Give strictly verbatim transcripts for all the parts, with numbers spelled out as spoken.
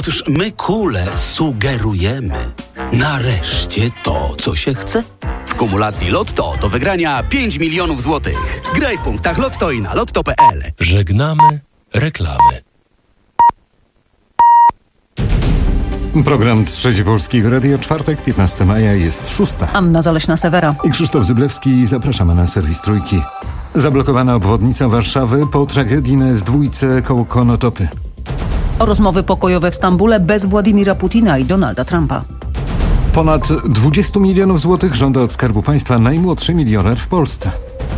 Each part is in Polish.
Otóż my, kule, sugerujemy. Nareszcie to, co się chce. W kumulacji Lotto do wygrania pięć milionów złotych. Graj w punktach Lotto i na lotto kropka p l. Żegnamy reklamy. Program Trzeci Polskiego Radia, czwartek, piętnastego maja, jest szósta. Anna Zaleśna-Sewera I Krzysztof Zyblewski. Zapraszamy na serwis Trójki. Zablokowana obwodnica Warszawy po tragedii na S dwa koło Konotopy. Rozmowy pokojowe w Stambule bez Władimira Putina i Donalda Trumpa. Ponad dwadzieścia milionów złotych żąda od Skarbu Państwa najmłodszy milioner w Polsce.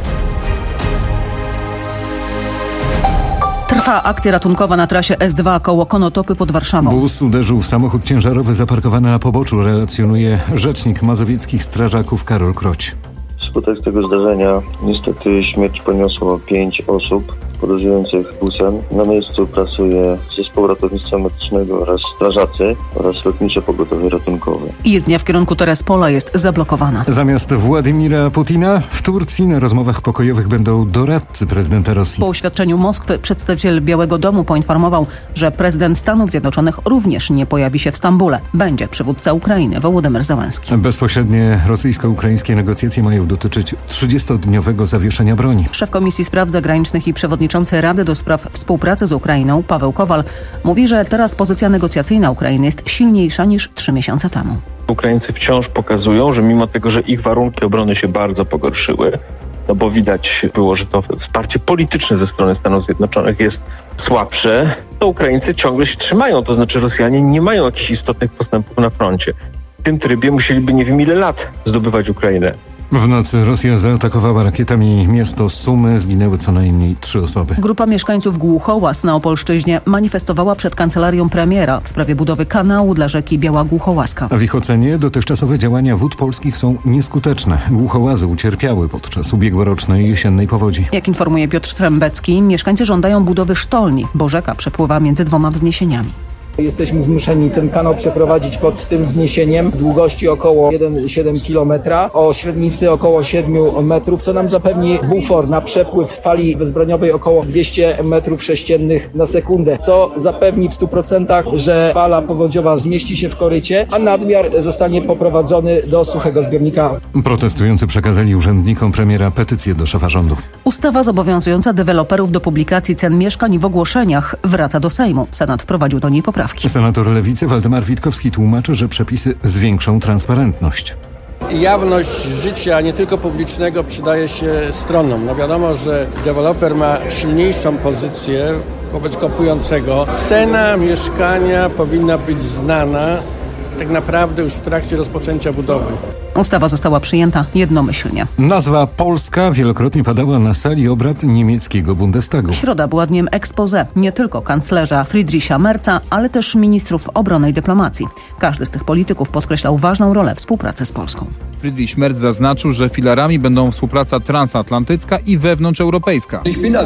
Trwa akcja ratunkowa na trasie S dwa koło Konotopy pod Warszawą. Bus uderzył w samochód ciężarowy zaparkowany na poboczu, relacjonuje rzecznik mazowieckich strażaków Karol Kroć. Wskutek tego zdarzenia niestety śmierć poniosło pięć osób podróżujących busem. Na miejscu pracuje zespół ratownictwa medycznego oraz strażacy oraz lotnicze pogotowie ratunkowe. Jezdnia w kierunku Terespola jest zablokowana. Zamiast Władimira Putina w Turcji na rozmowach pokojowych będą doradcy prezydenta Rosji. Po oświadczeniu Moskwy przedstawiciel Białego Domu poinformował, że prezydent Stanów Zjednoczonych również nie pojawi się w Stambule. Będzie przywódca Ukrainy Wołodymyr Zełenski. Bezpośrednie rosyjsko-ukraińskie negocjacje mają dotyczyć trzydziestodniowego zawieszenia broni. Szef Komisji Spraw Zagranicznych i przewodniczący Rady do Spraw Współpracy z Ukrainą Paweł Kowal mówi, że teraz pozycja negocjacyjna Ukrainy jest silniejsza niż trzy miesiące temu. Ukraińcy wciąż pokazują, że mimo tego, że ich warunki obrony się bardzo pogorszyły, no bo widać było, że to wsparcie polityczne ze strony Stanów Zjednoczonych jest słabsze, to Ukraińcy ciągle się trzymają, to znaczy Rosjanie nie mają jakichś istotnych postępów na froncie. W tym trybie musieliby nie wiem ile lat zdobywać Ukrainę. W nocy Rosja zaatakowała rakietami miasto Sumy. Zginęły co najmniej trzy osoby. Grupa mieszkańców Głuchołaz na Opolszczyźnie manifestowała przed kancelarią premiera w sprawie budowy kanału dla rzeki Biała Głuchołaska. W ich ocenie dotychczasowe działania Wód Polskich są nieskuteczne. Głuchołazy ucierpiały podczas ubiegłorocznej jesiennej powodzi. Jak informuje Piotr Trębecki, mieszkańcy żądają budowy sztolni, bo rzeka przepływa między dwoma wzniesieniami. Jesteśmy zmuszeni ten kanał przeprowadzić pod tym wzniesieniem długości około jeden przecinek siedem kilometra, o średnicy około siedmiu metrów, co nam zapewni bufor na przepływ fali wezbroniowej około dwieście metrów sześciennych na sekundę, co zapewni w stu procentach, że fala powodziowa zmieści się w korycie, a nadmiar zostanie poprowadzony do suchego zbiornika. Protestujący przekazali urzędnikom premiera petycję do szefa rządu. Ustawa zobowiązująca deweloperów do publikacji cen mieszkań w ogłoszeniach wraca do Sejmu. Senat wprowadził do niej poprawki. Senator Lewicy Waldemar Witkowski tłumaczy, że przepisy zwiększą transparentność. Jawność życia nie tylko publicznego przydaje się stronom. No wiadomo, że deweloper ma silniejszą pozycję wobec kupującego. Cena mieszkania powinna być znana tak naprawdę już w trakcie rozpoczęcia budowy. Ustawa została przyjęta jednomyślnie. Nazwa Polska wielokrotnie padała na sali obrad niemieckiego Bundestagu. Środa była dniem expose nie tylko kanclerza Friedricha Merza, ale też ministrów obrony i dyplomacji. Każdy z tych polityków podkreślał ważną rolę współpracy z Polską. Friedrich Merz zaznaczył, że filarami będą współpraca transatlantycka i wewnątrzeuropejska.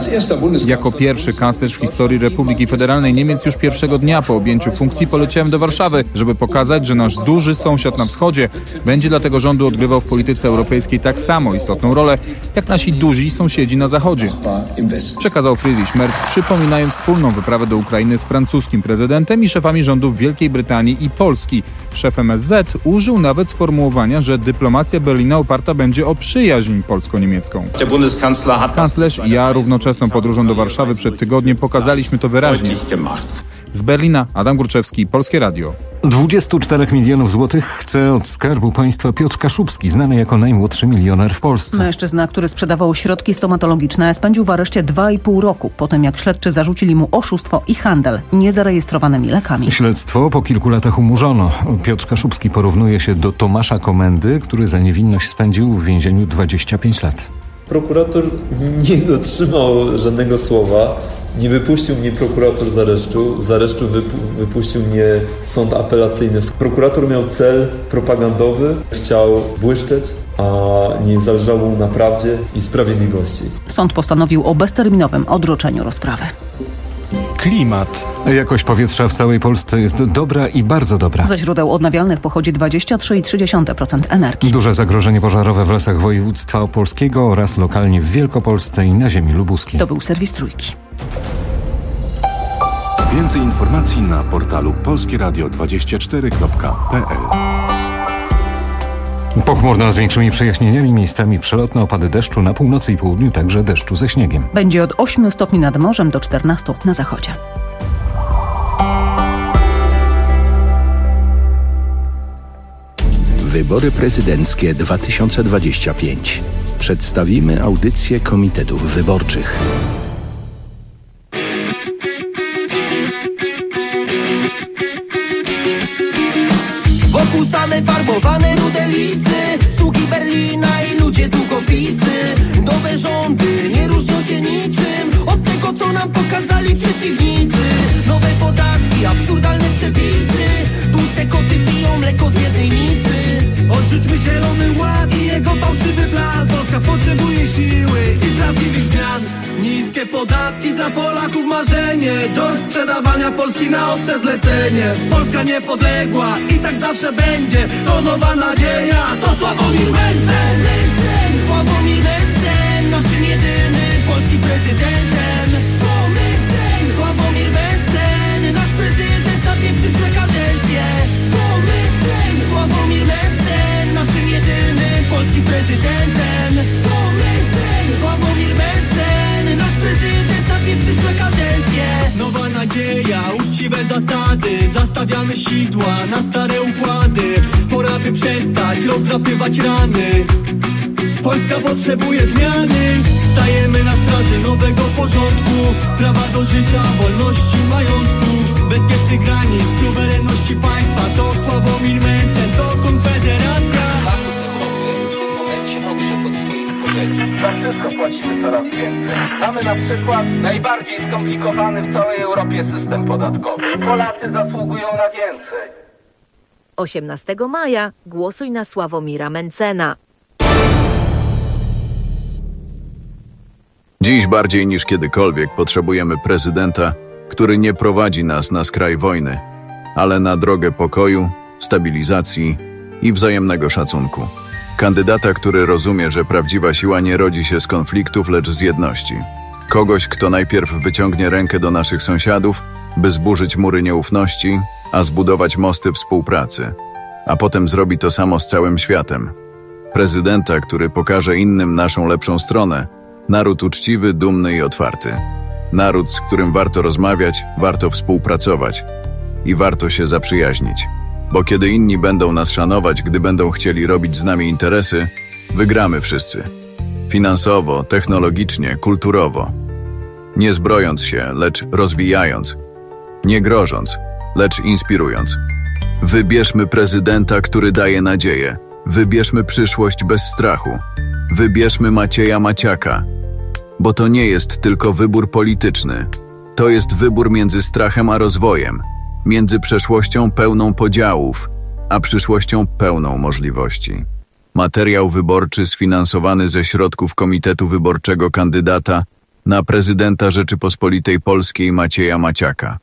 Jako pierwszy kanclerz w historii Republiki Federalnej Niemiec już pierwszego dnia po objęciu funkcji poleciałem do Warszawy, żeby pokazać, że nasz duży sąsiad na wschodzie będzie dla tego rządu odgrywał w polityce europejskiej tak samo istotną rolę, jak nasi duzi sąsiedzi na zachodzie. Przekazał Friedrich Merz, przypominając wspólną wyprawę do Ukrainy z francuskim prezydentem i szefami rządów Wielkiej Brytanii i Polski. Szef M S Z użył nawet sformułowania, że dyplomacja Berlina oparta będzie o przyjaźń polsko-niemiecką. Kanclerz i ja równoczesną podróżą do Warszawy przed tygodniem pokazaliśmy to wyraźnie. Z Berlina Adam Górczewski, Polskie Radio. dwadzieścia cztery milionów złotych chce od Skarbu Państwa Piotr Kaszubski, znany jako najmłodszy milioner w Polsce. Mężczyzna, który sprzedawał środki stomatologiczne, spędził w areszcie dwa i pół roku po tym, jak śledczy zarzucili mu oszustwo i handel niezarejestrowanymi lekami. Śledztwo po kilku latach umorzono. Piotr Kaszubski porównuje się do Tomasza Komendy, który za niewinność spędził w więzieniu dwadzieścia pięć lat. Prokurator nie dotrzymał żadnego słowa. Nie wypuścił mnie prokurator z aresztu. Z aresztu wypu- wypuścił mnie sąd apelacyjny. Prokurator miał cel propagandowy. Chciał błyszczeć, a nie zależało mu na prawdzie i sprawiedliwości. Sąd postanowił o bezterminowym odroczeniu rozprawy. Klimat. Jakość powietrza w całej Polsce jest dobra i bardzo dobra. Ze źródeł odnawialnych pochodzi dwadzieścia trzy przecinek trzy procent energii. Duże zagrożenie pożarowe w lasach województwa opolskiego oraz lokalnie w Wielkopolsce i na ziemi lubuskiej. To był serwis Trójki. Więcej informacji na portalu polskie radio dwadzieścia cztery kropka p l. Pochmurno z większymi przejaśnieniami, miejscami przelotne opady deszczu na północy i południu, także deszczu ze śniegiem. Będzie od ośmiu stopni nad morzem do czternastu na zachodzie. Wybory prezydenckie dwa tysiące dwadzieścia pięć. Przedstawimy audycję komitetów wyborczych. Wokół same farbowane rude listy, stuki Berlina i ludzie długopisy. Nowe rządy nie różnią się niczym od tego, co nam pokazali przeciwnicy. Nowe podatki, absurdalne przepisy, tłuste koty piją mleko z jednej misy. Odrzućmy zielony ład i jego fałszywy plan. Polska potrzebuje siły i prawdziwych zmian. Niskie podatki dla Polaków marzenie, dość sprzedawania Polski na obce zlecenie. Polska niepodległa i tak zawsze będzie, to nowa nadzieja, to Sławomir Mencen. Sławomir Mencen, naszym jedynym polskim prezydentem. To Mencen, Sławomir Mencen, nasz prezydent na dwie przyszłe kadencje. To Mencen, Sławomir Mencen, naszym jedynym polskim prezydentem. To Mencen, Sławomir Mencen, nasz prezydent na dwie przyszłe kadencje. Nowa nadzieja, uczciwe zasady, zastawiamy sidła na stare układy. Pora by przestać rozdrapywać rany. Polska potrzebuje zmiany. Stajemy na straży nowego porządku, prawa do życia, wolności, majątku, bezpiecznych granic, suwerenności państwa. To Sławomir Mencen, to Konfederacja. W momencie odszedł od swoich korzeni. Za wszystko płacimy coraz więcej. Mamy na przykład najbardziej skomplikowany w całej Europie system podatkowy. Polacy zasługują na więcej. osiemnastego maja głosuj na Sławomira Mencena. Dziś bardziej niż kiedykolwiek potrzebujemy prezydenta, który nie prowadzi nas na skraj wojny, ale na drogę pokoju, stabilizacji i wzajemnego szacunku. Kandydata, który rozumie, że prawdziwa siła nie rodzi się z konfliktów, lecz z jedności. Kogoś, kto najpierw wyciągnie rękę do naszych sąsiadów, by zburzyć mury nieufności, a zbudować mosty współpracy, a potem zrobi to samo z całym światem. Prezydenta, który pokaże innym naszą lepszą stronę, naród uczciwy, dumny i otwarty. Naród, z którym warto rozmawiać, warto współpracować i warto się zaprzyjaźnić. Bo kiedy inni będą nas szanować, gdy będą chcieli robić z nami interesy, wygramy wszyscy. Finansowo, technologicznie, kulturowo. Nie zbrojąc się, lecz rozwijając. Nie grożąc, lecz inspirując. Wybierzmy prezydenta, który daje nadzieję. Wybierzmy przyszłość bez strachu. Wybierzmy Macieja Maciaka. Bo to nie jest tylko wybór polityczny. To jest wybór między strachem a rozwojem. Między przeszłością pełną podziałów, a przyszłością pełną możliwości. Materiał wyborczy sfinansowany ze środków Komitetu Wyborczego kandydata na prezydenta Rzeczypospolitej Polskiej Macieja Maciaka.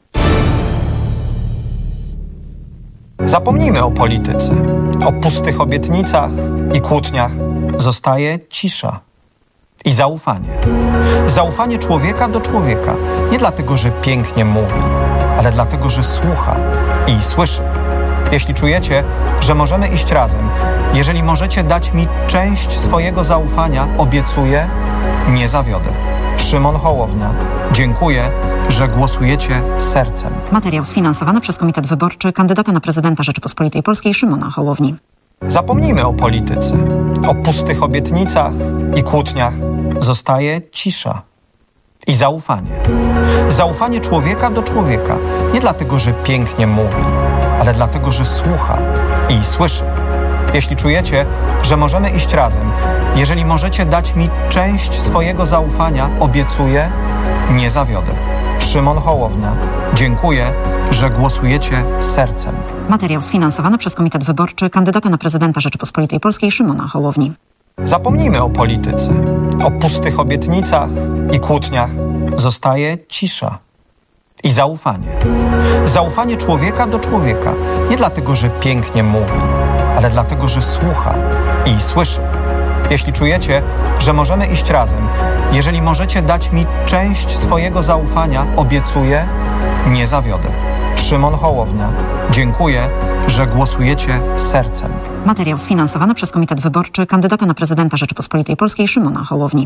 Zapomnijmy o polityce, o pustych obietnicach i kłótniach. Zostaje cisza i zaufanie. Zaufanie człowieka do człowieka. Nie dlatego, że pięknie mówi, ale dlatego, że słucha i słyszy. Jeśli czujecie, że możemy iść razem, jeżeli możecie dać mi część swojego zaufania, obiecuję, nie zawiodę. Szymon Hołownia. Dziękuję, że głosujecie sercem. Materiał sfinansowany przez Komitet Wyborczy kandydata na prezydenta Rzeczypospolitej Polskiej Szymona Hołowni. Zapomnijmy o polityce, o pustych obietnicach i kłótniach. Zostaje cisza i zaufanie. Zaufanie człowieka do człowieka. Nie dlatego, że pięknie mówi, ale dlatego, że słucha i słyszy. Jeśli czujecie, że możemy iść razem, jeżeli możecie dać mi część swojego zaufania, obiecuję, nie zawiodę. Szymon Hołownia. Dziękuję, że głosujecie sercem. Materiał sfinansowany przez Komitet Wyborczy kandydata na prezydenta Rzeczypospolitej Polskiej Szymona Hołowni. Zapomnijmy o polityce, o pustych obietnicach i kłótniach. Zostaje cisza i zaufanie. Zaufanie człowieka do człowieka. Nie dlatego, że pięknie mówi, ale dlatego, że słucha i słyszy. Jeśli czujecie, że możemy iść razem, jeżeli możecie dać mi część swojego zaufania, obiecuję, Nie zawiodę. Szymon Hołownia. Dziękuję, że głosujecie sercem. Materiał sfinansowany przez Komitet Wyborczy kandydata na prezydenta Rzeczypospolitej Polskiej Szymona Hołowni.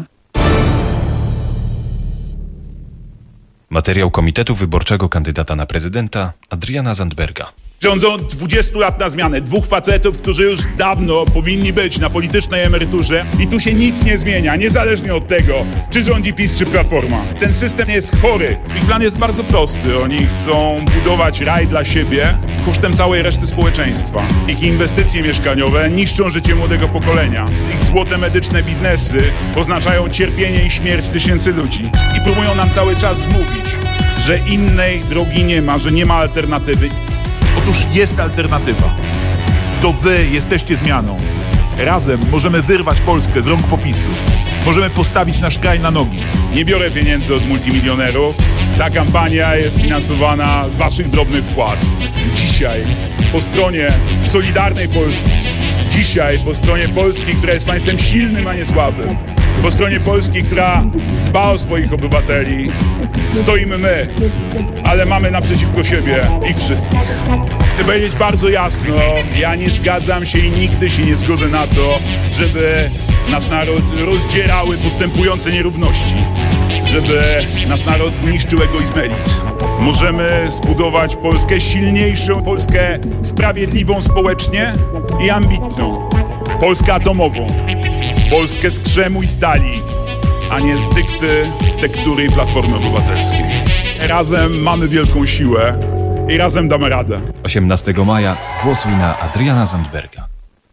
Materiał Komitetu Wyborczego kandydata na prezydenta Adriana Zandberga. Rządzą dwudziestu lat na zmianę. Dwóch facetów, którzy już dawno powinni być na politycznej emeryturze i tu się nic nie zmienia, niezależnie od tego, czy rządzi PiS, czy Platforma. Ten system jest chory. Ich plan jest bardzo prosty. Oni chcą budować raj dla siebie kosztem całej reszty społeczeństwa. Ich inwestycje mieszkaniowe niszczą życie młodego pokolenia. Ich złote medyczne biznesy oznaczają cierpienie i śmierć tysięcy ludzi. I próbują nam cały czas zmówić, że innej drogi nie ma, że nie ma alternatywy. Otóż jest alternatywa. To wy jesteście zmianą. Razem możemy wyrwać Polskę z rąk PiSu. Możemy postawić nasz kraj na nogi. Nie biorę pieniędzy od multimilionerów. Ta kampania jest finansowana z waszych drobnych wpłat. Dzisiaj po stronie Solidarnej Polski, dzisiaj po stronie Polski, która jest państwem silnym, a nie słabym, po stronie Polski, która dba o swoich obywateli, stoimy my, ale mamy naprzeciwko siebie ich wszystkich. Chcę powiedzieć bardzo jasno, ja nie zgadzam się i nigdy się nie zgodzę na to, żeby nasz naród rozdzierały postępujące nierówności, żeby nasz naród niszczył egoizm elit. Możemy zbudować Polskę silniejszą, Polskę sprawiedliwą społecznie i ambitną. Polskę atomową, Polskę z krzemu i stali, a nie z dykty tektury i Platformy Obywatelskiej. Razem mamy wielką siłę i razem damy radę. osiemnastego maja głosuj na Adriana Zandberga.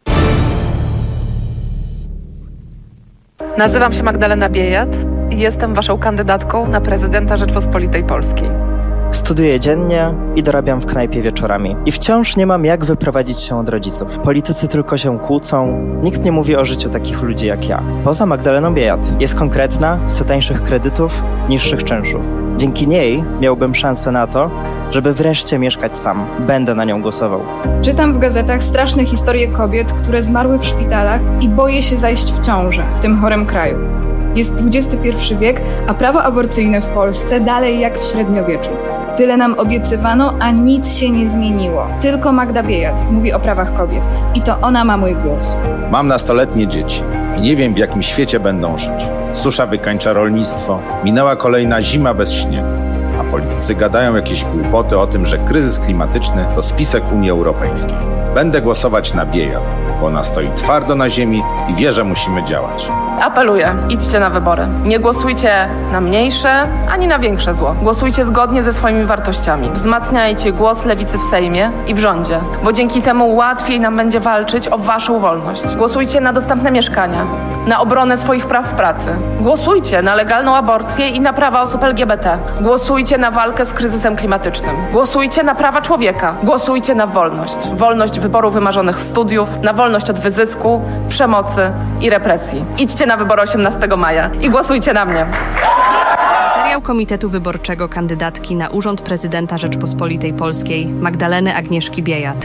Nazywam się Magdalena Biejat i jestem waszą kandydatką na prezydenta Rzeczpospolitej Polskiej. Studiuję dziennie i dorabiam w knajpie wieczorami. I wciąż nie mam jak wyprowadzić się od rodziców. Politycy tylko się kłócą. Nikt nie mówi o życiu takich ludzi jak ja. Poza Magdaleną Biejat. Jest konkretna, chce tańszych kredytów, niższych czynszów. Dzięki niej miałbym szansę na to, żeby wreszcie mieszkać sam. Będę na nią głosował. Czytam w gazetach straszne historie kobiet, które zmarły w szpitalach i boję się zajść w ciążę w tym chorym kraju. Jest dwudziesty pierwszy wiek, a prawo aborcyjne w Polsce dalej jak w średniowieczu. Tyle nam obiecywano, a nic się nie zmieniło. Tylko Magda Biejat mówi o prawach kobiet i to ona ma mój głos. Mam nastoletnie dzieci i nie wiem, w jakim świecie będą żyć. Susza wykańcza rolnictwo, minęła kolejna zima bez śniegu, a politycy gadają jakieś głupoty o tym, że kryzys klimatyczny to spisek Unii Europejskiej. Będę głosować na Biejat, bo ona stoi twardo na ziemi i wie, że musimy działać. Apeluję, idźcie na wybory. Nie głosujcie na mniejsze, ani na większe zło. Głosujcie zgodnie ze swoimi wartościami. Wzmacniajcie głos lewicy w Sejmie i w rządzie, bo dzięki temu łatwiej nam będzie walczyć o waszą wolność. Głosujcie na dostępne mieszkania, na obronę swoich praw w pracy. Głosujcie na legalną aborcję i na prawa osób L G B T. Głosujcie na walkę z kryzysem klimatycznym. Głosujcie na prawa człowieka. Głosujcie na wolność. Wolność wyboru wymarzonych studiów, na wolność od wyzysku, przemocy i represji. Idźcie na wybory osiemnastego maja i głosujcie na mnie. Materiał Komitetu Wyborczego kandydatki na urząd prezydenta Rzeczpospolitej Polskiej Magdaleny Agnieszki Biejat.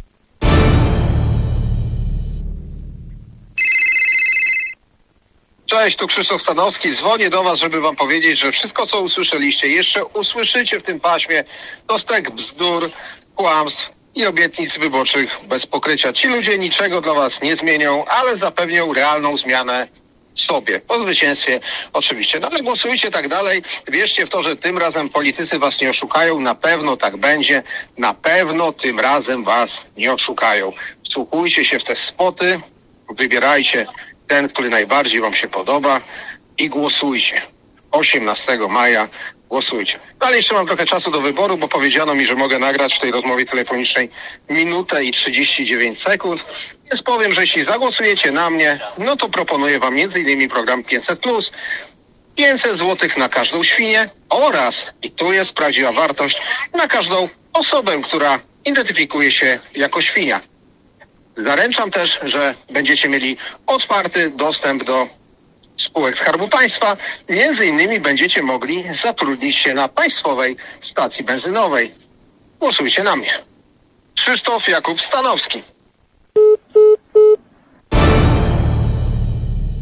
Cześć, tu Krzysztof Stanowski. Dzwonię do was, żeby wam powiedzieć, że wszystko, co usłyszeliście, jeszcze usłyszycie w tym paśmie, to stek bzdur, kłamstw i obietnic wyborczych bez pokrycia. Ci ludzie niczego dla was nie zmienią, ale zapewnią realną zmianę sobie. Po zwycięstwie oczywiście. No ale głosujcie tak dalej. Wierzcie w to, że tym razem politycy was nie oszukają. Na pewno tak będzie. Na pewno tym razem was nie oszukają. Wsłuchujcie się w te spoty. Wybierajcie ten, który najbardziej wam się podoba i głosujcie. osiemnastego maja głosujcie. No ale jeszcze mam trochę czasu do wyboru, bo powiedziano mi, że mogę nagrać w tej rozmowie telefonicznej minutę i trzydzieści dziewięć sekund. Więc powiem, że jeśli zagłosujecie na mnie, no to proponuję wam między innymi program pięćset plus, pięćset złotych na każdą świnię oraz, i tu jest prawdziwa wartość, na każdą osobę, która identyfikuje się jako świnia. Zaręczam też, że będziecie mieli otwarty dostęp do spółek Skarbu Państwa. Między innymi będziecie mogli zatrudnić się na państwowej stacji benzynowej. Głosujcie na mnie. Krzysztof Jakub Stanowski.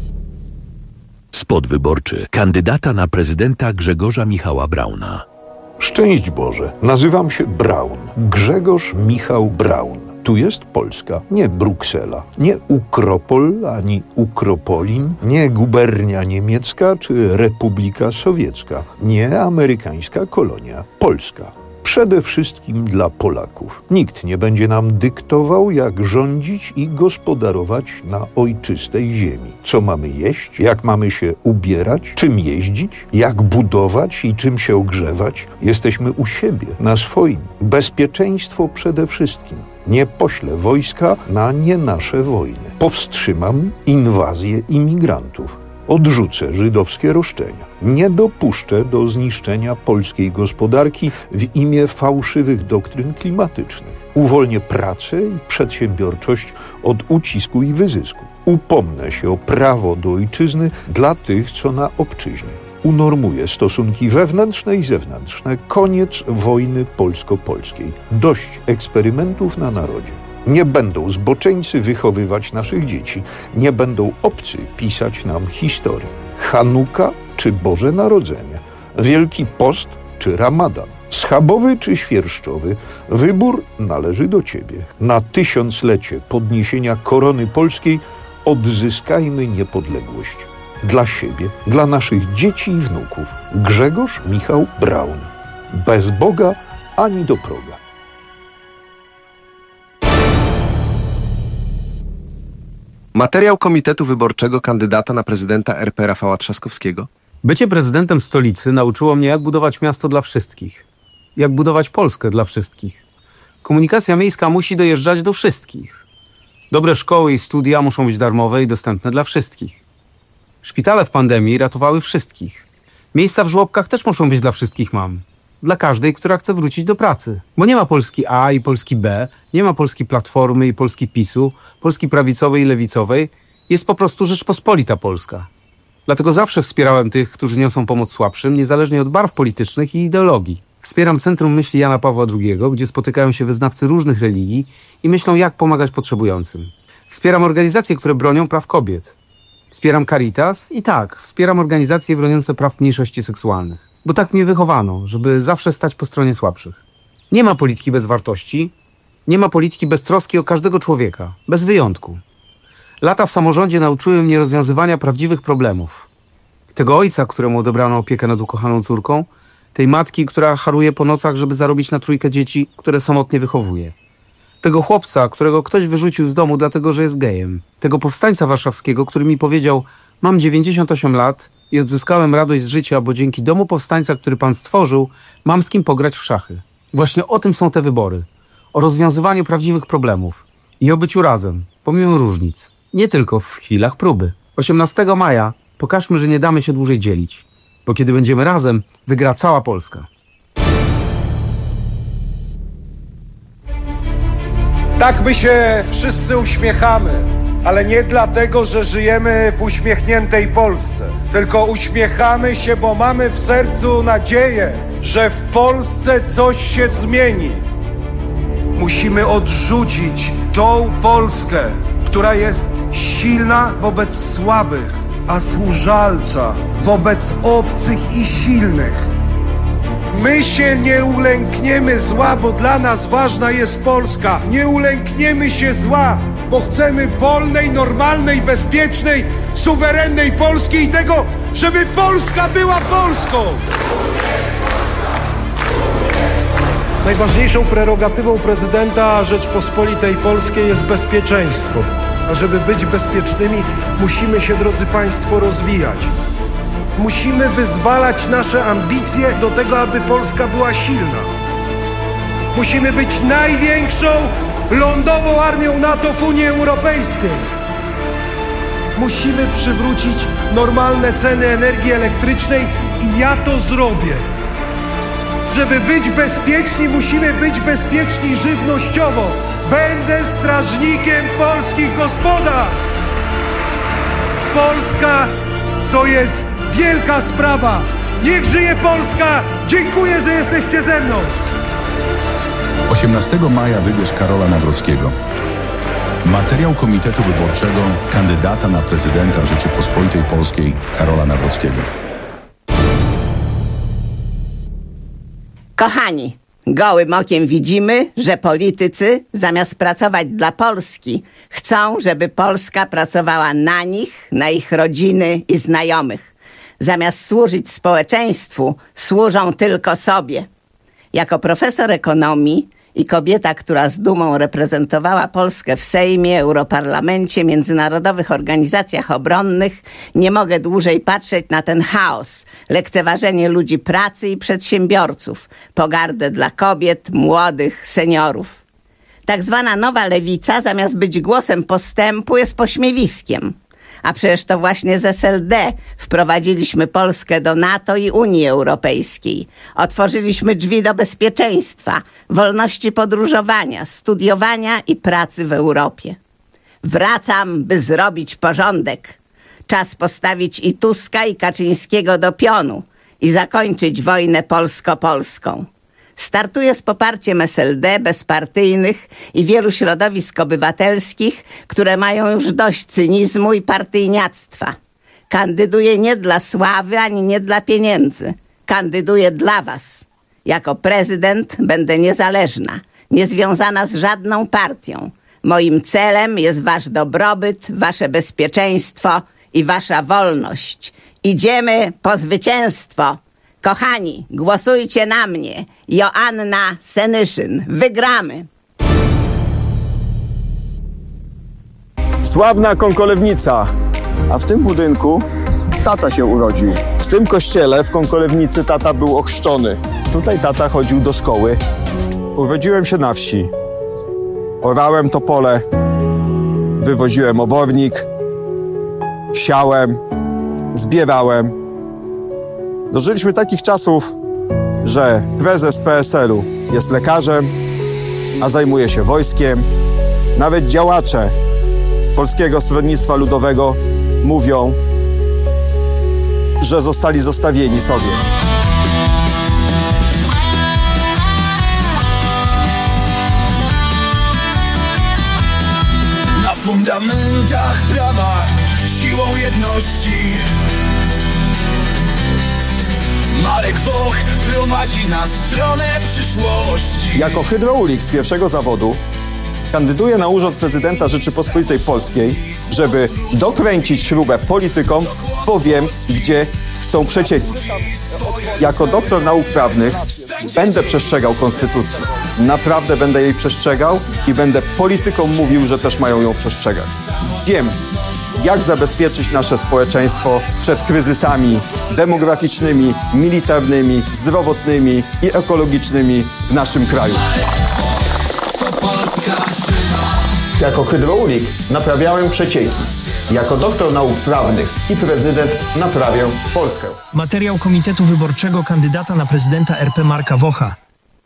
Spot wyborczy kandydata na prezydenta Grzegorza Michała Brauna. Szczęść Boże, nazywam się Braun, Grzegorz Michał Braun. Tu jest Polska, nie Bruksela, nie Ukropol ani Ukropolin, nie gubernia niemiecka czy Republika Sowiecka, nie amerykańska kolonia, Polska. Przede wszystkim dla Polaków. Nikt nie będzie nam dyktował, jak rządzić i gospodarować na ojczystej ziemi. Co mamy jeść, jak mamy się ubierać, czym jeździć, jak budować i czym się ogrzewać. Jesteśmy u siebie, na swoim. Bezpieczeństwo przede wszystkim. Nie poślę wojska na nie nasze wojny. Powstrzymam inwazję imigrantów. Odrzucę żydowskie roszczenia. Nie dopuszczę do zniszczenia polskiej gospodarki w imię fałszywych doktryn klimatycznych. Uwolnię pracę i przedsiębiorczość od ucisku i wyzysku. Upomnę się o prawo do ojczyzny dla tych, co na obczyźnie. Unormuję stosunki wewnętrzne i zewnętrzne. Koniec wojny polsko-polskiej. Dość eksperymentów na narodzie. Nie będą zboczeńcy wychowywać naszych dzieci. Nie będą obcy pisać nam historii. Chanuka czy Boże Narodzenie. Wielki Post czy Ramadan. Schabowy czy świerszczowy. Wybór należy do Ciebie. Na tysiąclecie podniesienia korony polskiej odzyskajmy niepodległość. Dla siebie, dla naszych dzieci i wnuków. Grzegorz Michał Braun. Bez Boga ani do proga. Materiał Komitetu Wyborczego kandydata na prezydenta R P Rafała Trzaskowskiego. Bycie prezydentem stolicy nauczyło mnie, jak budować miasto dla wszystkich. Jak budować Polskę dla wszystkich. Komunikacja miejska musi dojeżdżać do wszystkich. Dobre szkoły i studia muszą być darmowe i dostępne dla wszystkich. Szpitale w pandemii ratowały wszystkich. Miejsca w żłobkach też muszą być dla wszystkich mam. Dla każdej, która chce wrócić do pracy. Bo nie ma Polski A i Polski B, nie ma Polski Platformy i Polski PiSu, Polski prawicowej i lewicowej. Jest po prostu Rzeczpospolita Polska. Dlatego zawsze wspierałem tych, którzy niosą pomoc słabszym, niezależnie od barw politycznych i ideologii. Wspieram Centrum Myśli Jana Pawła drugiego, gdzie spotykają się wyznawcy różnych religii i myślą, jak pomagać potrzebującym. Wspieram organizacje, które bronią praw kobiet. Wspieram Caritas i tak, wspieram organizacje broniące praw mniejszości seksualnych. Bo tak mnie wychowano, żeby zawsze stać po stronie słabszych. Nie ma polityki bez wartości, nie ma polityki bez troski o każdego człowieka, bez wyjątku. Lata w samorządzie nauczyły mnie rozwiązywania prawdziwych problemów. Tego ojca, któremu odebrano opiekę nad ukochaną córką, tej matki, która haruje po nocach, żeby zarobić na trójkę dzieci, które samotnie wychowuje. Tego chłopca, którego ktoś wyrzucił z domu dlatego, że jest gejem. Tego powstańca warszawskiego, który mi powiedział: mam dziewięćdziesiąt osiem lat i odzyskałem radość z życia, bo dzięki domu powstańca, który pan stworzył, mam z kim pograć w szachy. Właśnie o tym są te wybory. O rozwiązywaniu prawdziwych problemów. I o byciu razem, pomimo różnic. Nie tylko w chwilach próby. osiemnastego maja pokażmy, że nie damy się dłużej dzielić. Bo kiedy będziemy razem, wygra cała Polska. Tak my się wszyscy uśmiechamy, ale nie dlatego, że żyjemy w uśmiechniętej Polsce, tylko uśmiechamy się, bo mamy w sercu nadzieję, że w Polsce coś się zmieni. Musimy odrzucić tą Polskę, która jest silna wobec słabych, a służalcza wobec obcych i silnych. My się nie ulękniemy zła, bo dla nas ważna jest Polska. Nie ulękniemy się zła, bo chcemy wolnej, normalnej, bezpiecznej, suwerennej Polski i tego, żeby Polska była Polską. Najważniejszą prerogatywą prezydenta Rzeczpospolitej Polskiej jest bezpieczeństwo. A żeby być bezpiecznymi, musimy się, drodzy Państwo, rozwijać. Musimy wyzwalać nasze ambicje do tego, aby Polska była silna. Musimy być największą lądową armią NATO w Unii Europejskiej. Musimy przywrócić normalne ceny energii elektrycznej i ja to zrobię. Żeby być bezpieczni, musimy być bezpieczni żywnościowo. Będę strażnikiem polskich gospodarstw. Polska to jest wielka sprawa. Niech żyje Polska! Dziękuję, że jesteście ze mną. osiemnastego maja wybierz Karola Nawrockiego. Materiał Komitetu Wyborczego kandydata na prezydenta Rzeczypospolitej Polskiej Karola Nawrockiego. Kochani, gołym okiem widzimy, że politycy zamiast pracować dla Polski, chcą, żeby Polska pracowała na nich, na ich rodziny i znajomych. Zamiast służyć społeczeństwu, służą tylko sobie. Jako profesor ekonomii i kobieta, która z dumą reprezentowała Polskę w Sejmie, Europarlamencie, międzynarodowych organizacjach obronnych, nie mogę dłużej patrzeć na ten chaos, lekceważenie ludzi pracy i przedsiębiorców, pogardę dla kobiet, młodych, seniorów. Tak zwana nowa lewica, zamiast być głosem postępu, jest pośmiewiskiem. A przecież to właśnie z S L D wprowadziliśmy Polskę do NATO i Unii Europejskiej. Otworzyliśmy drzwi do bezpieczeństwa, wolności podróżowania, studiowania i pracy w Europie. Wracam, by zrobić porządek. Czas postawić i Tuska, i Kaczyńskiego do pionu i zakończyć wojnę polsko-polską. Startuję z poparciem S L D, bezpartyjnych i wielu środowisk obywatelskich, które mają już dość cynizmu i partyjniactwa. Kandyduję nie dla sławy, ani nie dla pieniędzy. Kandyduję dla was. Jako prezydent będę niezależna, niezwiązana z żadną partią. Moim celem jest wasz dobrobyt, wasze bezpieczeństwo i wasza wolność. Idziemy po zwycięstwo. Kochani, głosujcie na mnie. Joanna Senyszyn. Wygramy. Sławna Kąkolewnica. A w tym budynku tata się urodził. W tym kościele w Kąkolewnicy tata był ochrzczony. Tutaj tata chodził do szkoły. Urodziłem się na wsi. Orałem to pole. Wywoziłem obornik. Siałem. Zbierałem. Dożyliśmy takich czasów, że prezes P S L u jest lekarzem, a zajmuje się wojskiem. Nawet działacze Polskiego Stronnictwa Ludowego mówią, że zostali zostawieni sobie. Na fundamentach prawa, siłą jedności Marek Woch prowadzi na stronę przyszłości. Jako hydraulik z pierwszego zawodu kandyduję na urząd prezydenta Rzeczypospolitej Polskiej, żeby dokręcić śrubę politykom, bo wiem, gdzie są przecieki. Jako doktor nauk prawnych będę przestrzegał konstytucji. Naprawdę będę jej przestrzegał i będę politykom mówił, że też mają ją przestrzegać. Wiem, jak zabezpieczyć nasze społeczeństwo przed kryzysami demograficznymi, militarnymi, zdrowotnymi i ekologicznymi w naszym kraju. Jako hydraulik naprawiałem przecieki. Jako doktor nauk prawnych i prezydent naprawię Polskę. Materiał Komitetu Wyborczego kandydata na prezydenta R P Marka Wocha.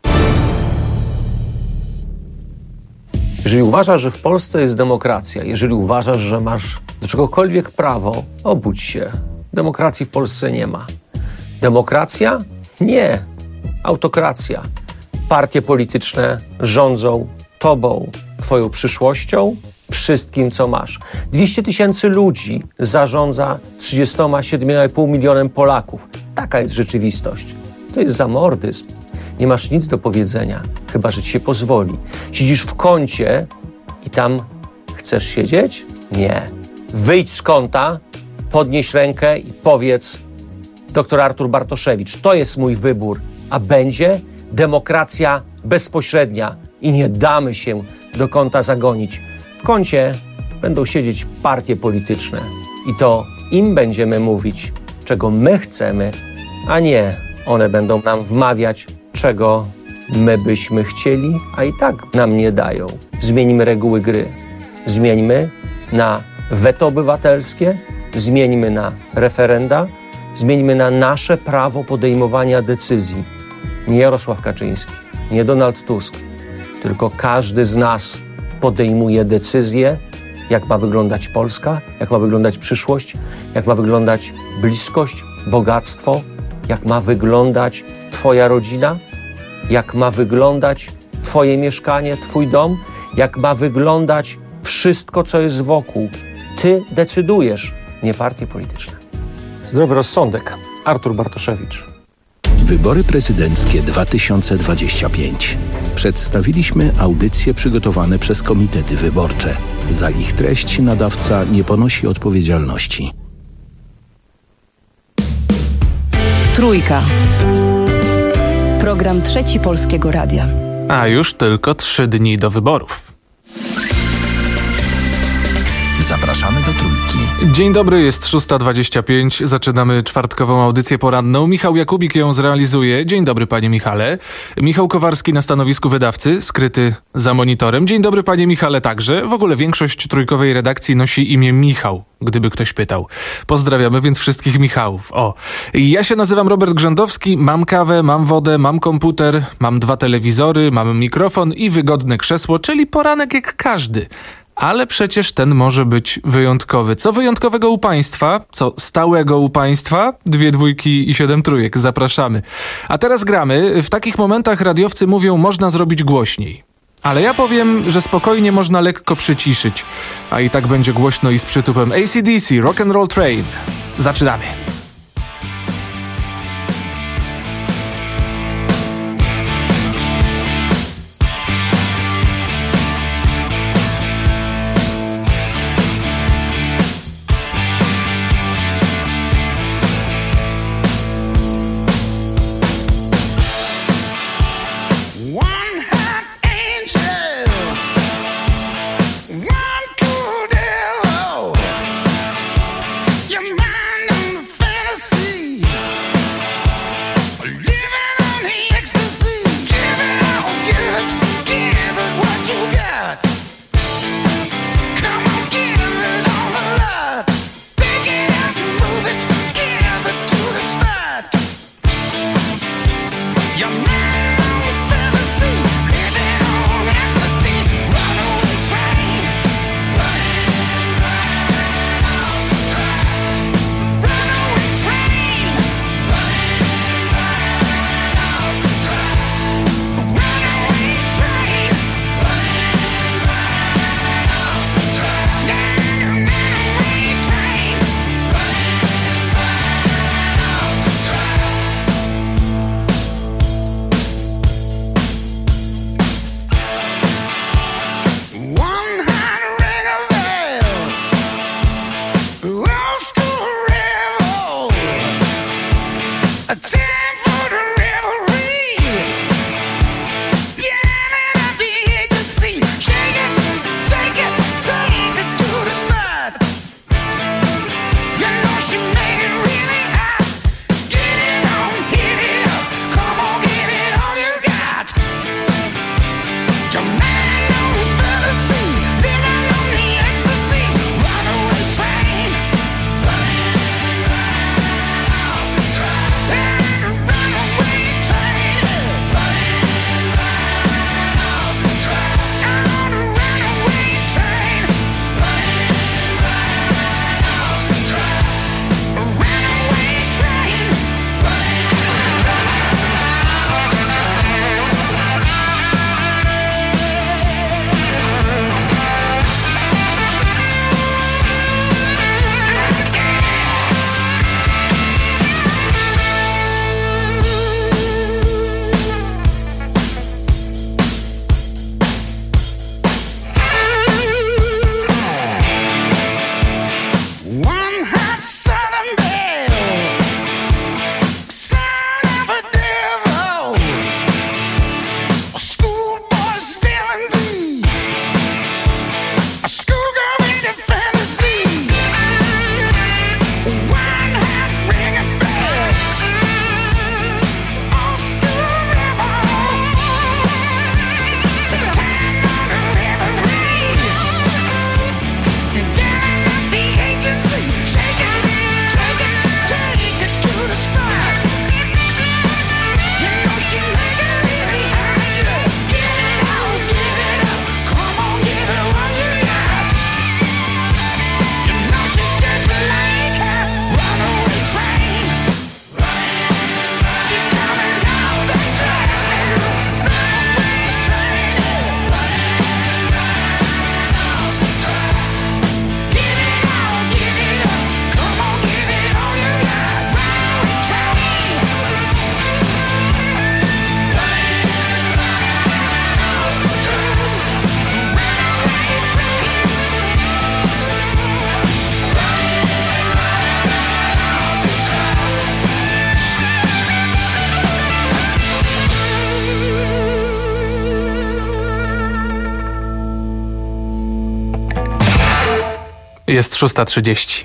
Jeżeli uważasz, że w Polsce jest demokracja, jeżeli uważasz, że masz do czegokolwiek prawo, obudź się. Demokracji w Polsce nie ma. Demokracja? Nie. Autokracja. Partie polityczne rządzą tobą, twoją przyszłością, wszystkim, co masz. dwieście tysięcy ludzi zarządza trzydziestoma siedmioma i pół milionem Polaków. Taka jest rzeczywistość. To jest zamordyzm. Nie masz nic do powiedzenia, chyba że ci się pozwoli. Siedzisz w kącie i tam chcesz siedzieć? Nie. Wyjdź z kąta, podnieś rękę i powiedz: doktor Artur Bartoszewicz, to jest mój wybór, a będzie demokracja bezpośrednia i nie damy się do kąta zagonić. W kącie będą siedzieć partie polityczne i to im będziemy mówić, czego my chcemy, a nie one będą nam wmawiać, czego my byśmy chcieli, a i tak nam nie dają. Zmieńmy reguły gry. Zmieńmy na weto obywatelskie, zmieńmy na referenda, zmieńmy na nasze prawo podejmowania decyzji. Nie Jarosław Kaczyński, nie Donald Tusk, tylko każdy z nas podejmuje decyzję, jak ma wyglądać Polska, jak ma wyglądać przyszłość, jak ma wyglądać bliskość, bogactwo, jak ma wyglądać twoja rodzina, jak ma wyglądać twoje mieszkanie, twój dom, jak ma wyglądać wszystko, co jest wokół. Ty decydujesz, nie partie polityczne. Zdrowy rozsądek. Artur Bartoszewicz. Wybory prezydenckie dwa tysiące dwudziesty piąty. Przedstawiliśmy audycje przygotowane przez komitety wyborcze. Za ich treść nadawca nie ponosi odpowiedzialności. Trójka. Program Trzeci Polskiego Radia. A już tylko trzy dni do wyborów. Zapraszamy do Trójki. Dzień dobry, jest szósta dwadzieścia pięć. Zaczynamy czwartkową audycję poranną. Michał Jakubik ją zrealizuje. Dzień dobry, panie Michale. Michał Kowarski na stanowisku wydawcy, skryty za monitorem. Dzień dobry, panie Michale, także. W ogóle większość trójkowej redakcji nosi imię Michał, gdyby ktoś pytał. Pozdrawiamy więc wszystkich Michałów. O, ja się nazywam Robert Grzędowski, mam kawę, mam wodę, mam komputer, mam dwa telewizory, mam mikrofon i wygodne krzesło, czyli poranek jak każdy. Ale przecież ten może być wyjątkowy. Co wyjątkowego u państwa? Co stałego u państwa? Dwie dwójki i siedem trójek. Zapraszamy. A teraz gramy. W takich momentach radiowcy mówią, można zrobić głośniej. Ale ja powiem, że spokojnie można lekko przyciszyć. A i tak będzie głośno i z przytupem. A C D C, Rock and Roll Train. Zaczynamy. Your mind on the Jest szósta trzydzieści.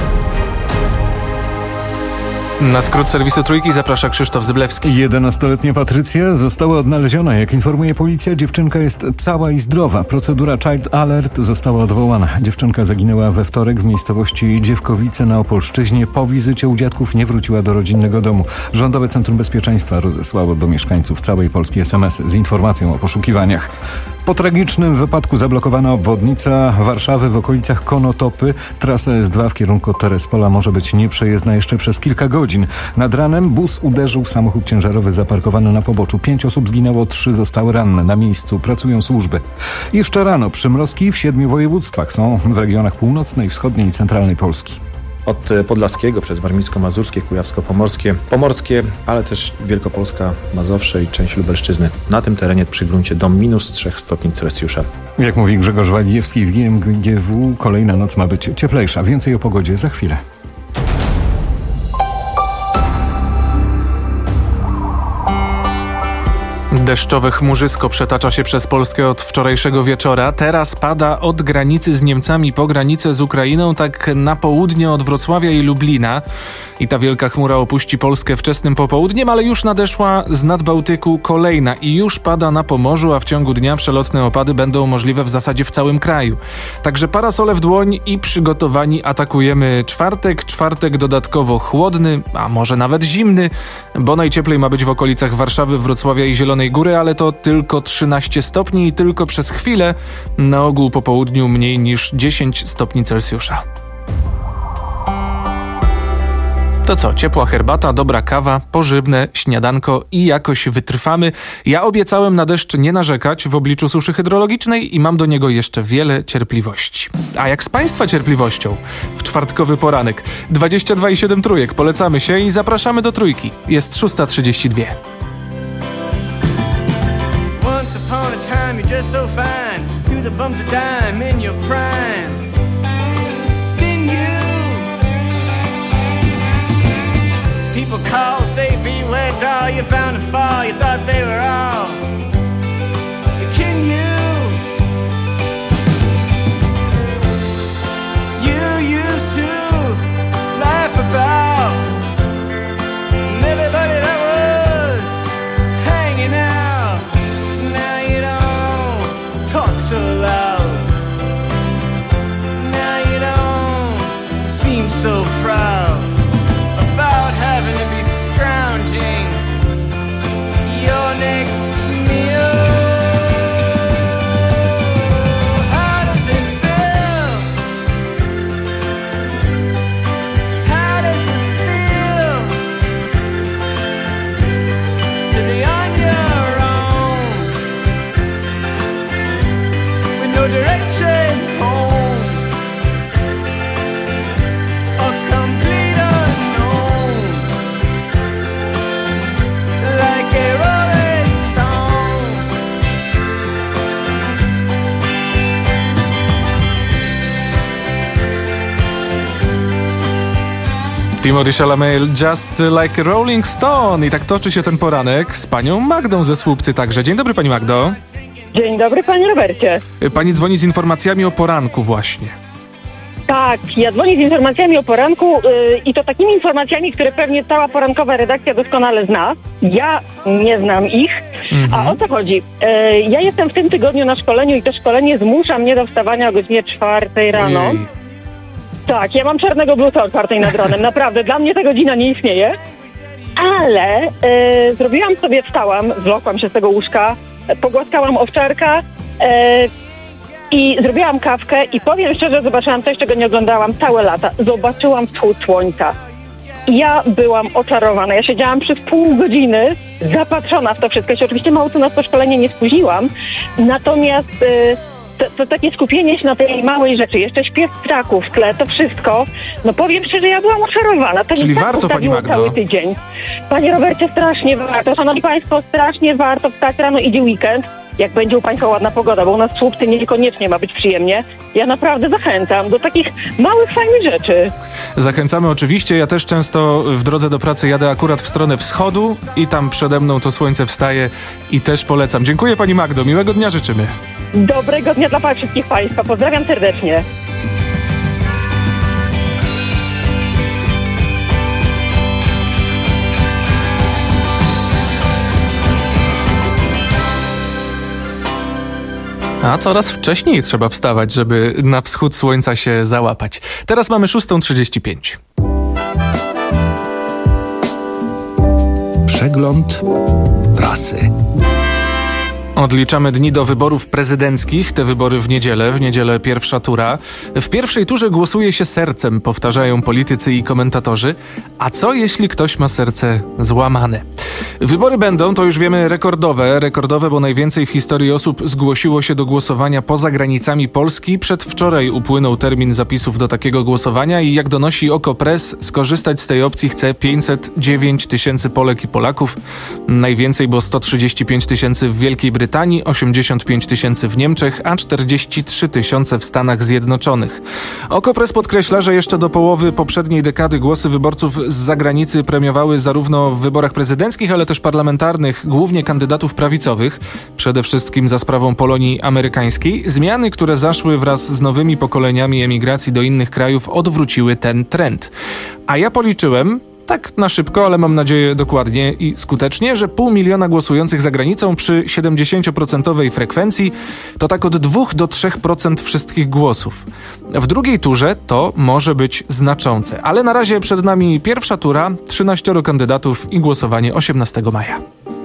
Na skrót serwisu Trójki zaprasza Krzysztof Zyblewski. jedenastoletnia Patrycja została odnaleziona. Jak informuje policja, dziewczynka jest cała i zdrowa. Procedura Child Alert została odwołana. Dziewczynka zaginęła we wtorek w miejscowości Dziewkowice na Opolszczyźnie. Po wizycie u dziadków nie wróciła do rodzinnego domu. Rządowe Centrum Bezpieczeństwa rozesłało do mieszkańców całej Polski es em es z informacją o poszukiwaniach. Po tragicznym wypadku zablokowana obwodnica Warszawy w okolicach Konotopy. Trasa es dwa w kierunku Terespola może być nieprzejezdna jeszcze przez kilka godzin. Nad ranem bus uderzył w samochód ciężarowy zaparkowany na poboczu. Pięć osób zginęło, trzy zostały ranne. Na miejscu pracują służby. Jeszcze rano przymrozki w siedmiu województwach są w regionach północnej, wschodniej i centralnej Polski. Od podlaskiego przez warmińsko-mazurskie, kujawsko-pomorskie, pomorskie, ale też Wielkopolska, Mazowsze i część Lubelszczyzny. Na tym terenie przy gruncie do minus trzech stopni Celsjusza. Jak mówi Grzegorz Walijewski z G M G W, kolejna noc ma być cieplejsza. Więcej o pogodzie za chwilę. Deszczowe chmurzysko przetacza się przez Polskę od wczorajszego wieczora. Teraz pada od granicy z Niemcami po granicę z Ukrainą, tak na południe od Wrocławia i Lublina. I ta wielka chmura opuści Polskę wczesnym popołudniem, ale już nadeszła z Nadbałtyku kolejna i już pada na Pomorzu, a w ciągu dnia przelotne opady będą możliwe w zasadzie w całym kraju. Także parasole w dłoń i przygotowani atakujemy czwartek. Czwartek dodatkowo chłodny, a może nawet zimny, bo najcieplej ma być w okolicach Warszawy, Wrocławia i Zielonej Góry, ale to tylko trzynaście stopni i tylko przez chwilę, na ogół po południu mniej niż dziesięć stopni Celsjusza. To co, ciepła herbata, dobra kawa, pożywne śniadanko i jakoś wytrwamy. Ja obiecałem na deszcz nie narzekać w obliczu suszy hydrologicznej i mam do niego jeszcze wiele cierpliwości. A jak z Państwa cierpliwością? W czwartkowy poranek. dwadzieścia dwa i siedem Trójek. Polecamy się i zapraszamy do Trójki. Jest szósta trzydzieści dwa. Once upon a time you're just so fine. Through the bums of dime in your prime. People call, say beware doll, you're bound to fall. You thought they were all kidding you. You used to laugh about everybody that was hanging out. Now you don't talk so loud. Now you don't seem so proud about having to be scrounging your next meal. How does it feel? How does it feel to be on your own with no direction home? A complete unknown, like a rolling stone. Timothée Chalamet, Just Like a Rolling Stone. I tak toczy się ten poranek z panią Magdą ze Słupcy także. Dzień dobry, pani Magdo. Dzień dobry, panie Robercie. Pani dzwoni z informacjami o poranku właśnie. Tak, ja dzwonię z informacjami o poranku yy, i to takimi informacjami, które pewnie cała porankowa redakcja doskonale zna. Ja nie znam ich. Mhm. A o co chodzi? Yy, ja jestem w tym tygodniu na szkoleniu i to szkolenie zmusza mnie do wstawania o godzinie czwartej rano. Ojej. Tak, ja mam czarnego bluesa o czwartej nad ranem. Naprawdę, dla mnie ta godzina nie istnieje. Ale yy, zrobiłam sobie, wstałam, zwlokłam się z tego łóżka, pogłaskałam owczarka, yy, i zrobiłam kawkę i powiem szczerze, zobaczyłam coś, czego nie oglądałam całe lata. Zobaczyłam wschód słońca. Ja byłam oczarowana. Ja siedziałam przez pół godziny zapatrzona w to wszystko. Ja się oczywiście mało co na to szkolenie nie spóźniłam. Natomiast y, to, to takie skupienie się na tej małej rzeczy, jeszcze śpiew ptaków w tle, to wszystko, no powiem szczerze, ja byłam oczarowana. To Czyli mi tak warto, pani Magdo? Cały tydzień. Panie Robercie, strasznie warto. Szanowni Państwo, strasznie warto wstać rano, idzie weekend. Jak będzie u Państwa ładna pogoda, bo u nas w Słupcy niekoniecznie ma być przyjemnie. Ja naprawdę zachęcam do takich małych, fajnych rzeczy. Zachęcamy oczywiście. Ja też często w drodze do pracy jadę akurat w stronę wschodu i tam przede mną to słońce wstaje i też polecam. Dziękuję pani Magdo. Miłego dnia życzymy. Dobrego dnia dla wszystkich Państwa. Pozdrawiam serdecznie. A coraz wcześniej trzeba wstawać, żeby na wschód słońca się załapać. Teraz mamy szósta trzydzieści pięć. Przegląd prasy. Odliczamy dni do wyborów prezydenckich, te wybory w niedzielę, w niedzielę pierwsza tura. W pierwszej turze głosuje się sercem, powtarzają politycy i komentatorzy. A co jeśli ktoś ma serce złamane? Wybory będą, to już wiemy, rekordowe. Rekordowe, bo najwięcej w historii osób zgłosiło się do głosowania poza granicami Polski. Przedwczoraj upłynął termin zapisów do takiego głosowania i jak donosi Okopres, skorzystać z tej opcji chce pięćset dziewięć tysięcy Polek i Polaków. Najwięcej, bo sto trzydzieści pięć tysięcy w Wielkiej Brytanii, osiemdziesiąt pięć tysięcy w Niemczech, a czterdzieści trzy tysiące w Stanach Zjednoczonych. Okopres podkreśla, że jeszcze do połowy poprzedniej dekady głosy wyborców z zagranicy premiowały zarówno w wyborach prezydenckich, ale też parlamentarnych, głównie kandydatów prawicowych, przede wszystkim za sprawą Polonii amerykańskiej. Zmiany, które zaszły wraz z nowymi pokoleniami emigracji do innych krajów, odwróciły ten trend. A ja policzyłem, tak na szybko, ale mam nadzieję dokładnie i skutecznie, że pół miliona głosujących za granicą przy siedemdziesięcioprocentowej frekwencji to tak od dwóch do trzech procent wszystkich głosów. W drugiej turze to może być znaczące, ale na razie przed nami pierwsza tura, trzynaścioro kandydatów i głosowanie osiemnastego maja.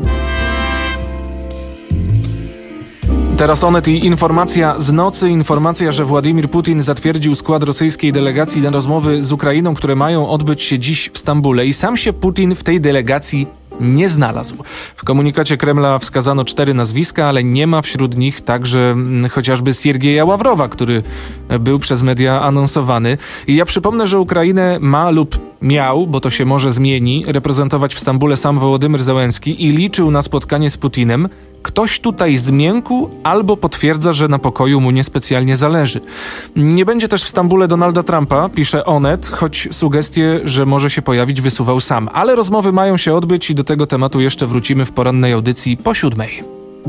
Teraz Onet i informacja z nocy. Informacja, że Władimir Putin zatwierdził skład rosyjskiej delegacji na rozmowy z Ukrainą, które mają odbyć się dziś w Stambule i sam się Putin w tej delegacji nie znalazł. W komunikacie Kremla wskazano cztery nazwiska, ale nie ma wśród nich także chociażby Siergieja Ławrowa, który był przez media anonsowany. I ja przypomnę, że Ukrainę ma lub miał, bo to się może zmieni, reprezentować w Stambule sam Wołodymyr Zełenski i liczył na spotkanie z Putinem. Ktoś tutaj zmiękł albo potwierdza, że na pokoju mu niespecjalnie zależy. Nie będzie też w Stambule Donalda Trumpa, pisze Onet, choć sugestie, że może się pojawić, wysuwał sam. Ale rozmowy mają się odbyć i do tego tematu jeszcze wrócimy w porannej audycji po siódmej.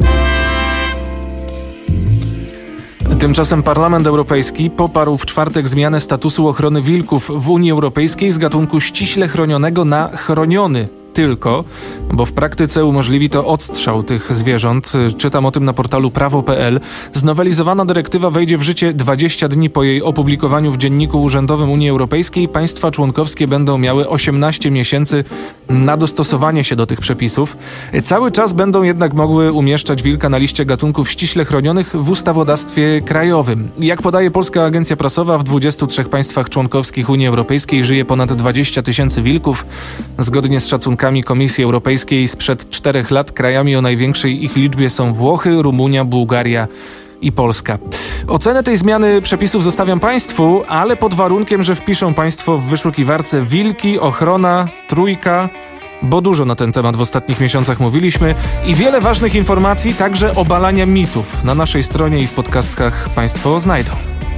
Tymczasem Parlament Europejski poparł w czwartek zmianę statusu ochrony wilków w Unii Europejskiej z gatunku ściśle chronionego na chroniony tylko, bo w praktyce umożliwi to odstrzał tych zwierząt. Czytam o tym na portalu prawo kropka p l. Znowelizowana dyrektywa wejdzie w życie dwadzieścia dni po jej opublikowaniu w Dzienniku Urzędowym Unii Europejskiej. Państwa członkowskie będą miały osiemnaście miesięcy na dostosowanie się do tych przepisów. Cały czas będą jednak mogły umieszczać wilka na liście gatunków ściśle chronionych w ustawodawstwie krajowym. Jak podaje Polska Agencja Prasowa, w dwudziestu trzech państwach członkowskich Unii Europejskiej żyje ponad dwadzieścia tysięcy wilków. Zgodnie z szacunkami Komisji Europejskiej sprzed czterech lat krajami o największej ich liczbie są Włochy, Rumunia, Bułgaria i Polska. Ocenę tej zmiany przepisów zostawiam Państwu, ale pod warunkiem, że wpiszą Państwo w wyszukiwarce wilki, ochrona, trójka, bo dużo na ten temat w ostatnich miesiącach mówiliśmy i wiele ważnych informacji, także obalania mitów na naszej stronie i w podcastkach Państwo znajdą.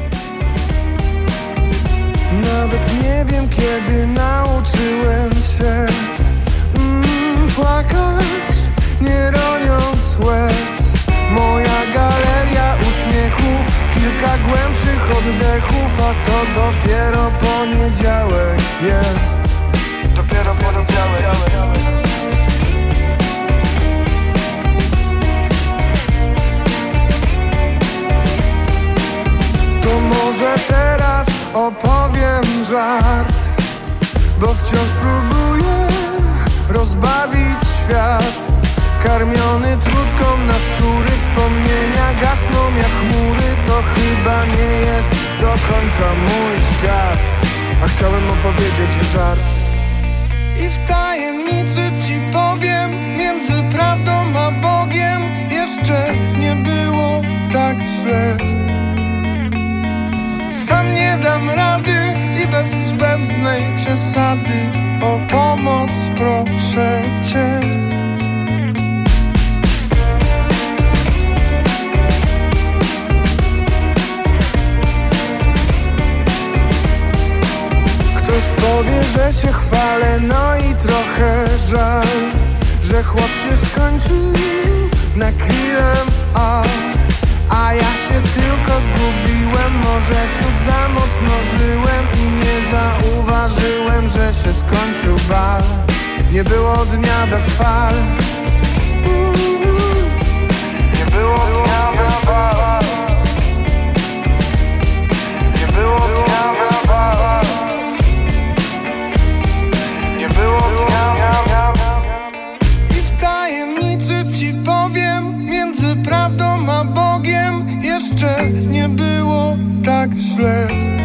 Nawet nie wiem, kiedy nauczyłem się płakać, nie roniąc łez. Moja galeria uśmiechów, kilka głębszych oddechów, a to dopiero poniedziałek jest. Dopiero poniedziałek. To może teraz opowiem żart, bo wciąż próbuję rozbawić świat. Karmiony trutką na szczury, wspomnienia gasną jak chmury. To chyba nie jest do końca mój świat, a chciałem opowiedzieć żart. I w tajemnicy ci powiem, między prawdą a Bogiem jeszcze nie było tak źle. Sam nie dam rady i bez zbędnej przesady o pomoc proszę cię. Ktoś powie, że się chwalę, no i trochę żal, że chłop się skończył na killem a A ja się tylko zgubiłem, może ciut za mocno żyłem i nie zauważyłem, że się skończył bal. Nie było dnia bez fal. Nie było dnia bez fal. nie było tak źle.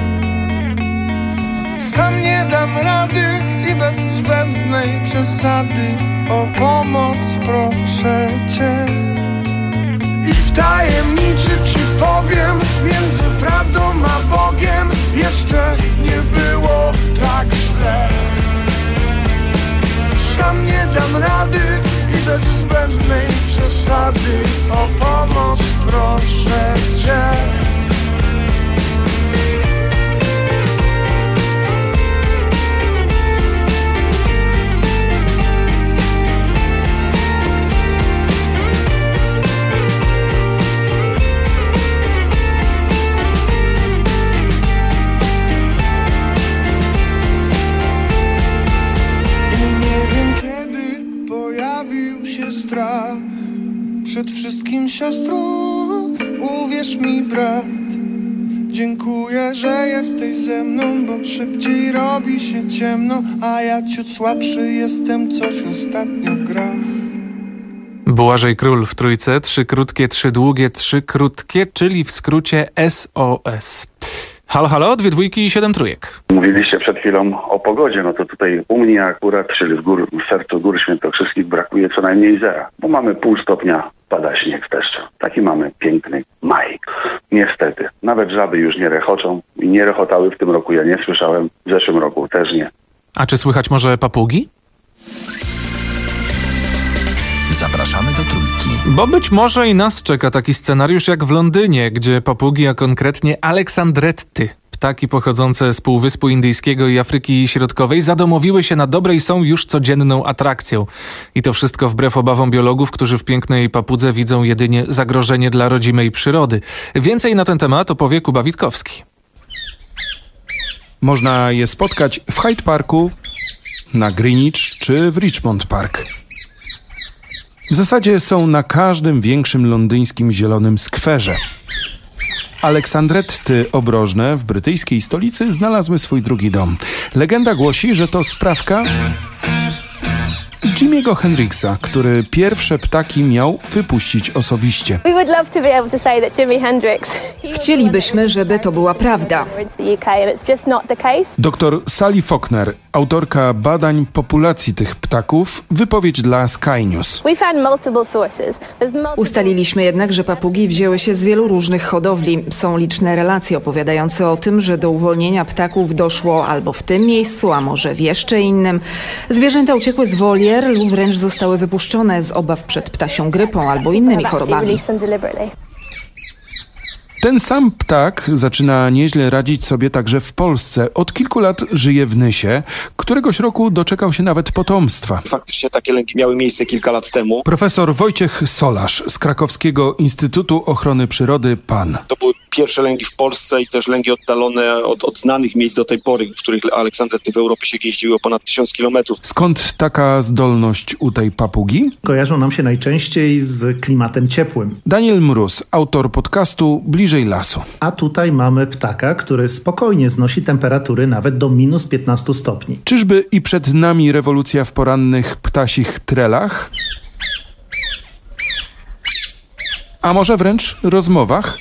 Sam nie dam rady i bez zbędnej przesady o pomoc proszę cię. I w tajemnicy ci powiem, między prawdą a Bogiem jeszcze nie było tak źle. Sam nie dam rady i bez zbędnej przesady o pomoc proszę cię. Przed wszystkim siostro, uwierz mi brat, dziękuję, że jesteś ze mną, bo szybciej robi się ciemno, a ja ciut słabszy jestem, coś ostatnio w grach. Błażej Król w trójce, trzy krótkie, trzy długie, trzy krótkie, czyli w skrócie S O S. Halo, halo, dwie dwójki i siedem trójek. Mówiliście przed chwilą o pogodzie, no to tutaj u mnie akurat, czyli w, gór, w sercu Gór Świętokrzyskich brakuje co najmniej zera, bo mamy pół stopnia, pada śnieg z deszczu. Taki mamy piękny maj. Niestety, nawet żaby już nie rechoczą i nie rechotały w tym roku, ja nie słyszałem, w zeszłym roku też nie. A czy słychać może papugi? Zapraszamy do Trójki. Bo być może i nas czeka taki scenariusz jak w Londynie, gdzie papugi, a konkretnie aleksandretty, ptaki pochodzące z Półwyspu Indyjskiego i Afryki Środkowej, zadomowiły się na dobre i są już codzienną atrakcją. I to wszystko wbrew obawom biologów, którzy w pięknej papudze widzą jedynie zagrożenie dla rodzimej przyrody. Więcej na ten temat opowie Kuba Witkowski. Można je spotkać w Hyde Parku, na Greenwich czy w Richmond Park. W zasadzie są na każdym większym londyńskim zielonym skwerze. Aleksandretty obrożne w brytyjskiej stolicy znalazły swój drugi dom. Legenda głosi, że to sprawka Jimiego Hendrixa, który pierwsze ptaki miał wypuścić osobiście. Chcielibyśmy, żeby to była prawda. Doktor Sally Faulkner, autorka badań populacji tych ptaków, wypowiedź dla Sky News. Ustaliliśmy jednak, że papugi wzięły się z wielu różnych hodowli. Są liczne relacje opowiadające o tym, że do uwolnienia ptaków doszło albo w tym miejscu, a może w jeszcze innym. Zwierzęta uciekły z wolier lub wręcz zostały wypuszczone z obaw przed ptasią grypą albo innymi chorobami. Ten sam ptak zaczyna nieźle radzić sobie także w Polsce. Od kilku lat żyje w Nysie. Któregoś roku doczekał się nawet potomstwa. Faktycznie takie lęki miały miejsce kilka lat temu. Profesor Wojciech Solarz z Krakowskiego Instytutu Ochrony Przyrody PAN. To były pierwsze lęki w Polsce i też lęki oddalone od, od znanych miejsc do tej pory, w których aleksandretty w Europie się gnieździły o ponad tysiąc kilometrów. Skąd taka zdolność u tej papugi? Kojarzą nam się najczęściej z klimatem ciepłym. Daniel Mróz, autor podcastu Bliżej Lasu. A tutaj mamy ptaka, który spokojnie znosi temperatury nawet do minus piętnaście stopni. Czyżby i przed nami rewolucja w porannych ptasich trelach? A może wręcz rozmowach?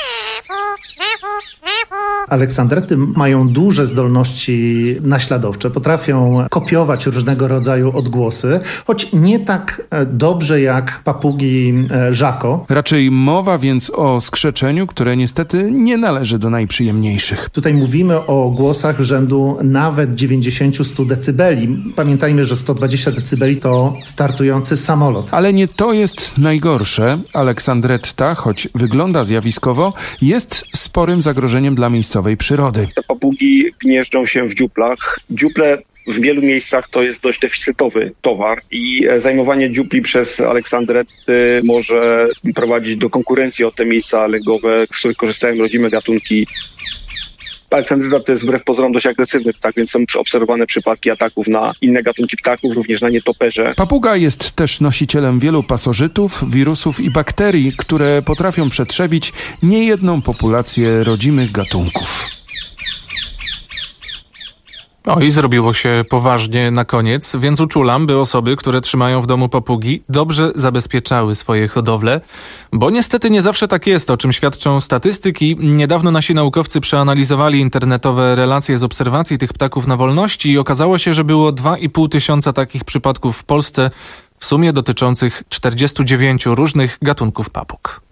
Aleksandretty mają duże zdolności naśladowcze, potrafią kopiować różnego rodzaju odgłosy, choć nie tak dobrze jak papugi Żako. Raczej mowa więc o skrzeczeniu, które niestety nie należy do najprzyjemniejszych. Tutaj mówimy o głosach rzędu nawet dziewięćdziesiąt do stu decybeli. Pamiętajmy, że sto dwadzieścia decybeli to startujący samolot. Ale nie to jest najgorsze. Aleksandretta, choć wygląda zjawiskowo, jest sporym zagrożeniem dla miejscowych przyrody. Te papugi gnieżdżą się w dziuplach. Dziuple w wielu miejscach to jest dość deficytowy towar i zajmowanie dziupli przez aleksandretty może prowadzić do konkurencji o te miejsca lęgowe, z których korzystają rodzime gatunki. Aleksandretta to jest wbrew pozorom dość agresywny ptak, więc są obserwowane przypadki ataków na inne gatunki ptaków, również na nietoperze. Papuga jest też nosicielem wielu pasożytów, wirusów i bakterii, które potrafią przetrzebić niejedną populację rodzimych gatunków. O, i zrobiło się poważnie na koniec, więc uczulam, by osoby, które trzymają w domu papugi, dobrze zabezpieczały swoje hodowle, bo niestety nie zawsze tak jest, o czym świadczą statystyki. Niedawno nasi naukowcy przeanalizowali internetowe relacje z obserwacji tych ptaków na wolności i okazało się, że było dwa i pół tysiąca takich przypadków w Polsce, w sumie dotyczących czterdziestu dziewięciu różnych gatunków papug.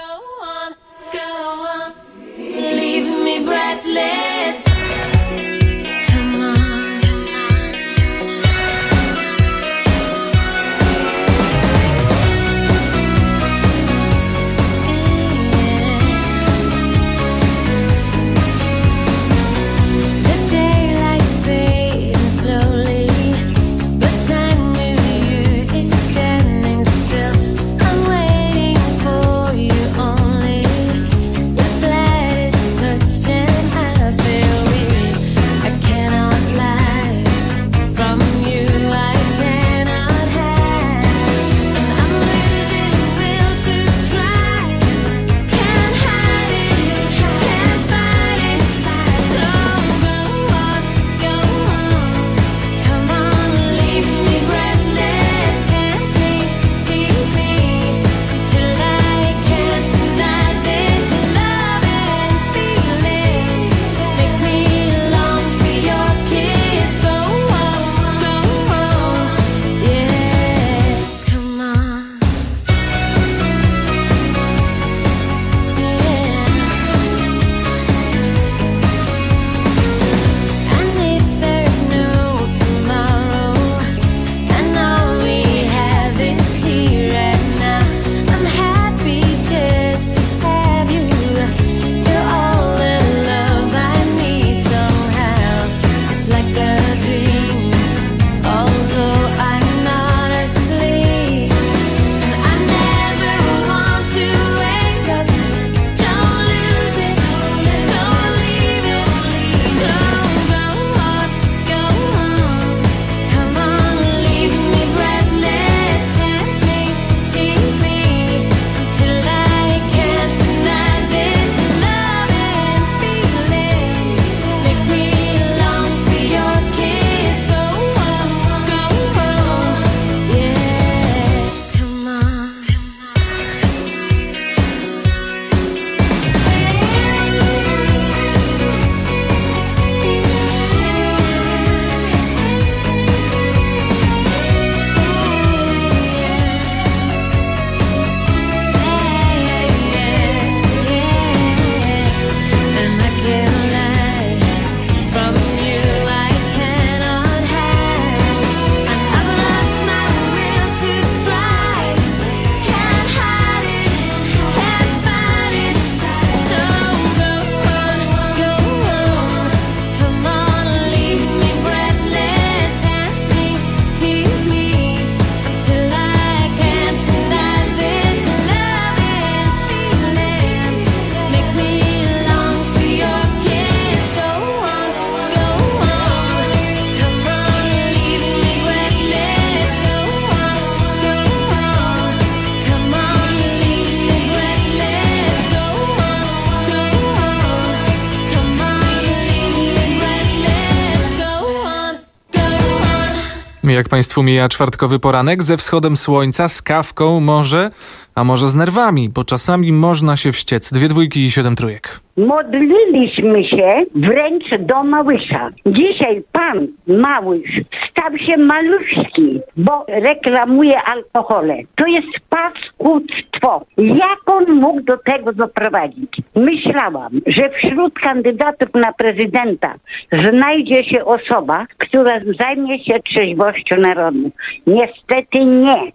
Jak Państwu mija czwartkowy poranek ze wschodem słońca, z kawką może, a może z nerwami, bo czasami można się wściec. Dwie dwójki i siedem trójek. Modliliśmy się wręcz do Małysza. Dzisiaj pan Małysz stał się maluszki, bo reklamuje alkohole. To jest paskudztwo. Jak on mógł do tego doprowadzić? Myślałam, że wśród kandydatów na prezydenta znajdzie się osoba, która zajmie się trzeźwością narodu. Niestety nie.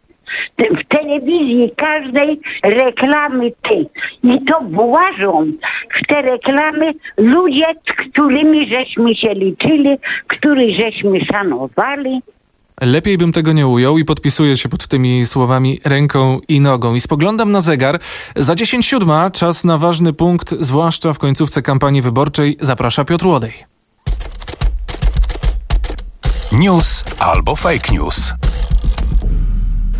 W telewizji każdej reklamy ty. I to włażą w te reklamy ludzie, z którymi żeśmy się liczyli, których żeśmy szanowali. Lepiej bym tego nie ujął i podpisuję się pod tymi słowami ręką i nogą. I spoglądam na zegar. Za dziesięć siódma czas na ważny punkt, zwłaszcza w końcówce kampanii wyborczej. Zaprasza Piotr Łodej. News albo fake news.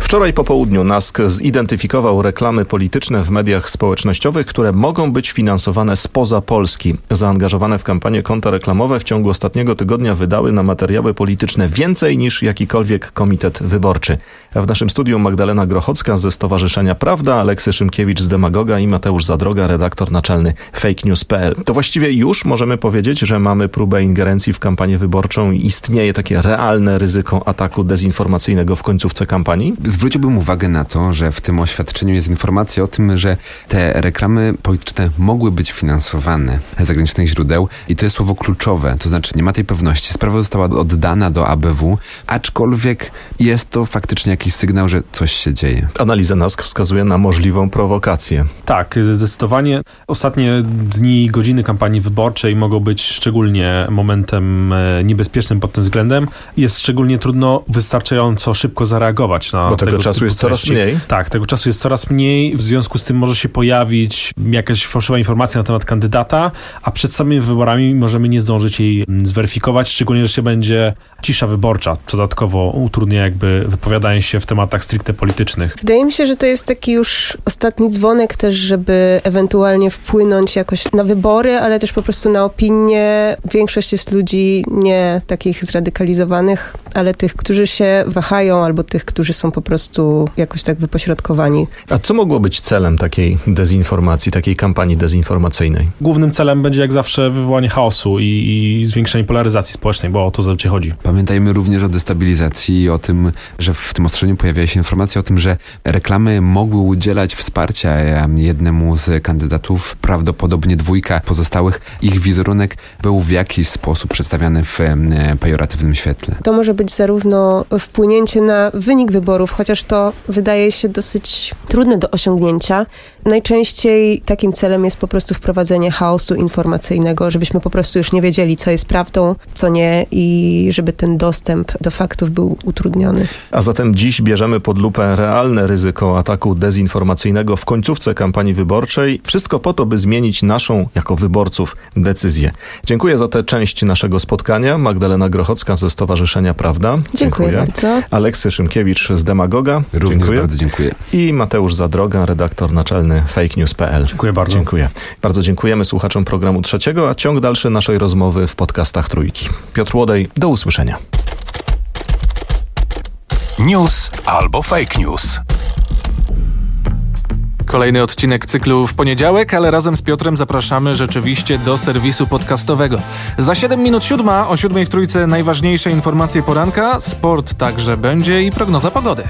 Wczoraj po południu NASK zidentyfikował reklamy polityczne w mediach społecznościowych, które mogą być finansowane spoza Polski. Zaangażowane w kampanię konta reklamowe w ciągu ostatniego tygodnia wydały na materiały polityczne więcej niż jakikolwiek komitet wyborczy. A w naszym studiu Magdalena Grochocka ze Stowarzyszenia Prawda, Aleksy Szymkiewicz z Demagoga i Mateusz Zadroga, redaktor naczelny fake news kropka p l. To właściwie już możemy powiedzieć, że mamy próbę ingerencji w kampanię wyborczą i istnieje takie realne ryzyko ataku dezinformacyjnego w końcówce kampanii? Zwróciłbym uwagę na to, że w tym oświadczeniu jest informacja o tym, że te reklamy polityczne mogły być finansowane z zagranicznych źródeł i to jest słowo kluczowe, to znaczy nie ma tej pewności. Sprawa została oddana do A B W, aczkolwiek jest to faktycznie jakiś sygnał, że coś się dzieje. Analiza NASK wskazuje na możliwą prowokację. Tak, zdecydowanie. Ostatnie dni, godziny kampanii wyborczej mogą być szczególnie momentem niebezpiecznym pod tym względem. Jest szczególnie trudno wystarczająco szybko zareagować na Bo tego, tego czasu jest coraz mniej. Tak, tego czasu jest coraz mniej. W związku z tym może się pojawić jakaś fałszywa informacja na temat kandydata, a przed samymi wyborami możemy nie zdążyć jej zweryfikować, szczególnie, że się będzie cisza wyborcza, co dodatkowo utrudnia jakby wypowiadanie się w tematach stricte politycznych. Wydaje mi się, że to jest taki już ostatni dzwonek też, żeby ewentualnie wpłynąć jakoś na wybory, ale też po prostu na opinię. Większość jest ludzi nie takich zradykalizowanych, ale tych, którzy się wahają, albo tych, którzy są po prostu jakoś tak wypośrodkowani. A co mogło być celem takiej dezinformacji, takiej kampanii dezinformacyjnej? Głównym celem będzie jak zawsze wywołanie chaosu i, i zwiększenie polaryzacji społecznej, bo o to zawsze chodzi. Pamiętajmy również o destabilizacji i o tym, że w tym ostrzeniu pojawia się informacja o tym, że reklamy mogły udzielać wsparcia jednemu z kandydatów, prawdopodobnie dwójka pozostałych. Ich wizerunek był w jakiś sposób przedstawiany w pejoratywnym świetle. To może być zarówno wpłynięcie na wynik wyborów, chociaż to wydaje się dosyć trudne do osiągnięcia. Najczęściej takim celem jest po prostu wprowadzenie chaosu informacyjnego, żebyśmy po prostu już nie wiedzieli, co jest prawdą, co nie i żeby ten dostęp do faktów był utrudniony. A zatem dziś bierzemy pod lupę realne ryzyko ataku dezinformacyjnego w końcówce kampanii wyborczej. Wszystko po to, by zmienić naszą, jako wyborców, decyzję. Dziękuję za tę część naszego spotkania. Magdalena Grochocka ze Stowarzyszenia Prawda. Dziękuję, dziękuję. bardzo. Aleksy Szymkiewicz z Demagoga. Również dziękuję. bardzo dziękuję. I Mateusz Zadroga, redaktor naczelny fake news kropka p l. Dziękuję bardzo. Dziękuję. Bardzo dziękujemy słuchaczom programu Trzeciego, a ciąg dalszy naszej rozmowy w podcastach Trójki. Piotr Łodej, do usłyszenia. News albo fake news. Kolejny odcinek cyklu w poniedziałek, ale razem z Piotrem zapraszamy rzeczywiście do serwisu podcastowego. Za siedem minut siódma, o siódmej w Trójce najważniejsze informacje poranka, sport także będzie i prognoza pogody.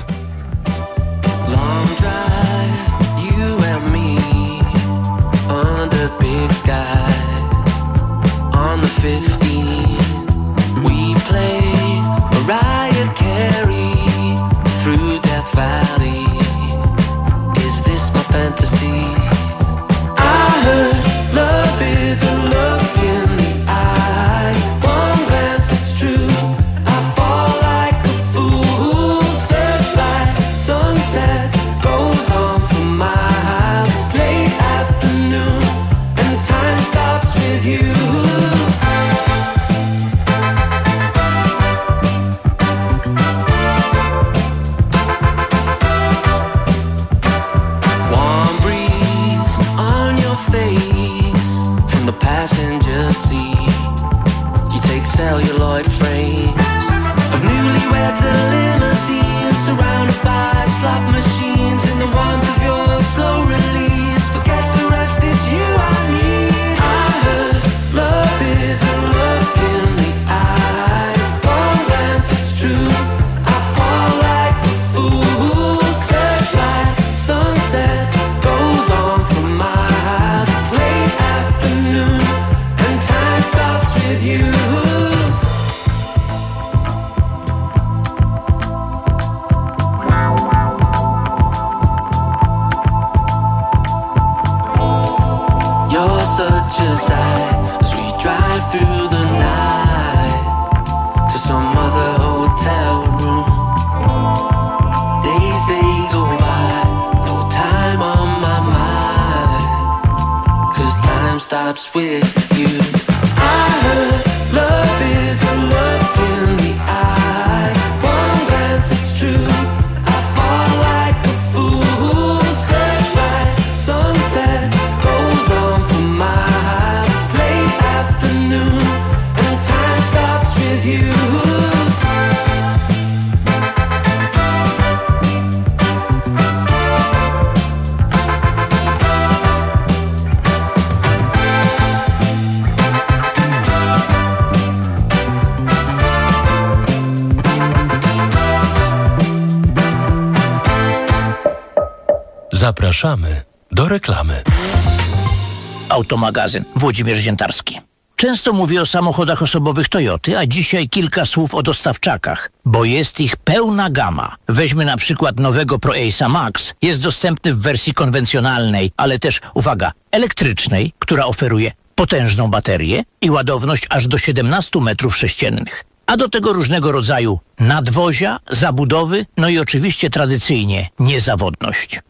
One glance, it's true. I fall Zapraszamy do reklamy. Automagazyn Włodzimierz Ziętarski. Często mówię o samochodach osobowych Toyoty, a dzisiaj kilka słów o dostawczakach, bo jest ich pełna gama. Weźmy na przykład nowego Pro Ace'a Max. Jest dostępny w wersji konwencjonalnej, ale też, uwaga, elektrycznej, która oferuje potężną baterię i ładowność aż do siedemnaście metrów sześciennych. A do tego różnego rodzaju nadwozia, zabudowy, no i oczywiście tradycyjnie niezawodność.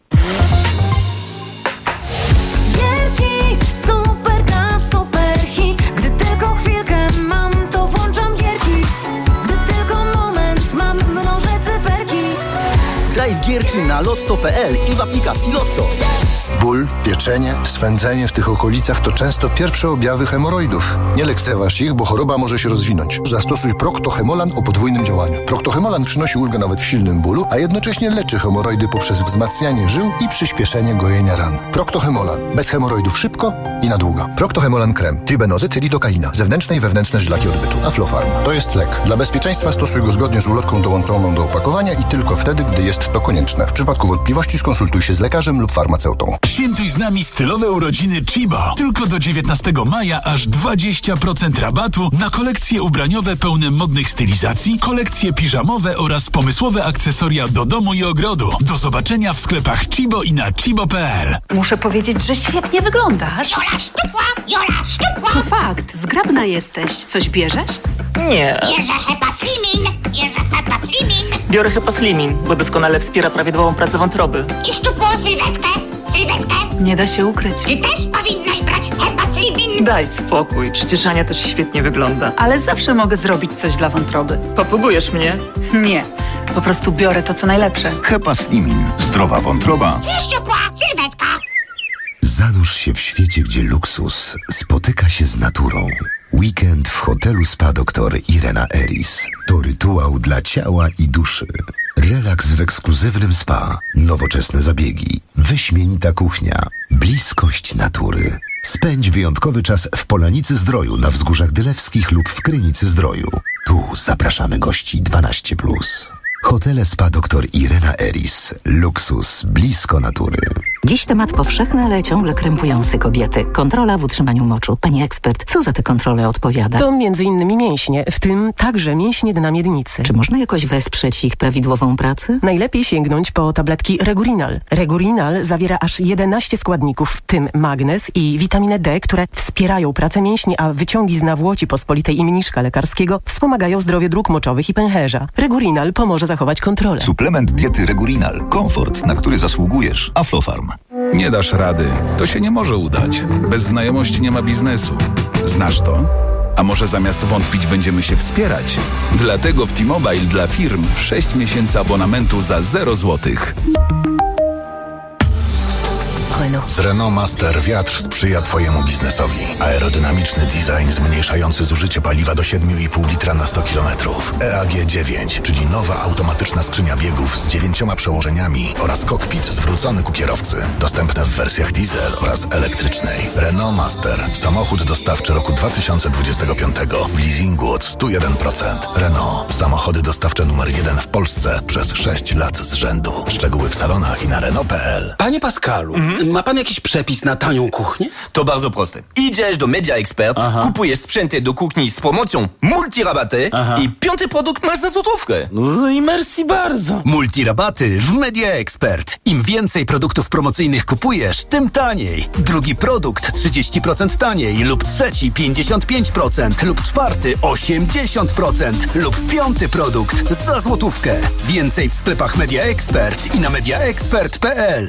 Graj w gierki na lotto kropka pe el i w aplikacji Lotto. Ból, pieczenie, swędzenie w tych okolicach to często pierwsze objawy hemoroidów. Nie lekceważ ich, bo choroba może się rozwinąć. Zastosuj Procto-Hemolan o podwójnym działaniu. Procto-Hemolan przynosi ulgę nawet w silnym bólu, a jednocześnie leczy hemoroidy poprzez wzmacnianie żył i przyspieszenie gojenia ran. Procto-Hemolan. Bez hemoroidów szybko i na długo. Procto-Hemolan krem. Tribenozyt, lidokaina. Zewnętrzne i wewnętrzne żylaki odbytu. Aflofarm. To jest lek. Dla bezpieczeństwa stosuj go zgodnie z ulotką dołączoną do opakowania i tylko wtedy, gdy jest to konieczne. W przypadku wątpliwości skonsultuj się z lekarzem lub farmaceutą. Świętuj z nami stylowe urodziny Chibo. Tylko do dziewiętnastego maja aż dwadzieścia procent rabatu na kolekcje ubraniowe pełne modnych stylizacji, kolekcje piżamowe oraz pomysłowe akcesoria do domu i ogrodu. Do zobaczenia w sklepach Chibo i na chibo kropka pe el. Muszę powiedzieć, że świetnie wyglądasz. Jola szczupła, Jola szczupła. To fakt, zgrabna jesteś. Coś bierzesz? Nie. Bierze Hepa Slimin, bierze Hepa Slimin. Biorę Hepa Slimin, bo doskonale wspiera prawidłową pracę wątroby. I szczupłą sylwetkę, sylwetkę. Nie da się ukryć. Ty też powinnaś brać Hepa Slimin. Daj spokój, przecież Ania też świetnie wygląda. Ale zawsze mogę zrobić coś dla wątroby. Papugujesz mnie? Nie, po prostu biorę to, co najlepsze. Hepa Slimin. Zdrowa wątroba. I szczupła sylwetka. Zanurz się w świecie, gdzie luksus spotyka się z naturą. Weekend w hotelu Spa doktor Irena Eris to rytuał dla ciała i duszy. Relaks w ekskluzywnym spa, nowoczesne zabiegi, wyśmienita kuchnia, bliskość natury. Spędź wyjątkowy czas w Polanicy Zdroju na Wzgórzach Dylewskich lub w Krynicy Zdroju. Tu zapraszamy gości dwanaście plus. Hotele Spa doktor Irena Eris. Luksus blisko natury. Dziś temat powszechny, ale ciągle krępujący kobiety. Kontrola w utrzymaniu moczu. Pani ekspert, co za te kontrole odpowiada? To między innymi mięśnie, w tym także mięśnie dna miednicy. Czy można jakoś wesprzeć ich prawidłową pracę? Najlepiej sięgnąć po tabletki Regurinal. Regurinal zawiera aż jedenaście składników, w tym magnez i witaminę D, które wspierają pracę mięśni, a wyciągi z nawłoci pospolitej i mniszka lekarskiego wspomagają zdrowie dróg moczowych i pęcherza. Regurinal pomoże zachować kontrolę. Suplement diety Regurinal. Komfort, na który zasługujesz. Aflofarm. Nie dasz rady. To się nie może udać. Bez znajomości nie ma biznesu. Znasz to? A może zamiast wątpić będziemy się wspierać? Dlatego w T-Mobile dla firm sześć miesięcy abonamentu za zero złotych. Z Renault Master wiatr sprzyja Twojemu biznesowi. Aerodynamiczny design zmniejszający zużycie paliwa do siedem i pół litra na sto kilometrów. E A G dziewięć, czyli nowa automatyczna skrzynia biegów z dziewięcioma przełożeniami oraz kokpit zwrócony ku kierowcy. Dostępne w wersjach diesel oraz elektrycznej. Renault Master. Samochód dostawczy roku dwa tysiące dwudziestego piątego w leasingu od sto jeden procent. Renault. Samochody dostawcze numer jeden w Polsce przez sześć lat z rzędu. Szczegóły w salonach i na Renault kropka pe el. Panie Pascalu, mhm. ma pan jakiś przepis na tanią kuchnię? To bardzo proste. Idziesz do Media Expert, Aha. kupujesz sprzęty do kuchni z promocją multirabaty Aha. i piąty produkt masz za złotówkę. No i merci bardzo. Multirabaty w Media Expert. Im więcej produktów promocyjnych kupujesz, tym taniej. Drugi produkt trzydzieści procent taniej lub trzeci pięćdziesiąt pięć procent lub czwarty osiemdziesiąt procent lub piąty produkt za złotówkę. Więcej w sklepach Media Expert i na media expert kropka pe el.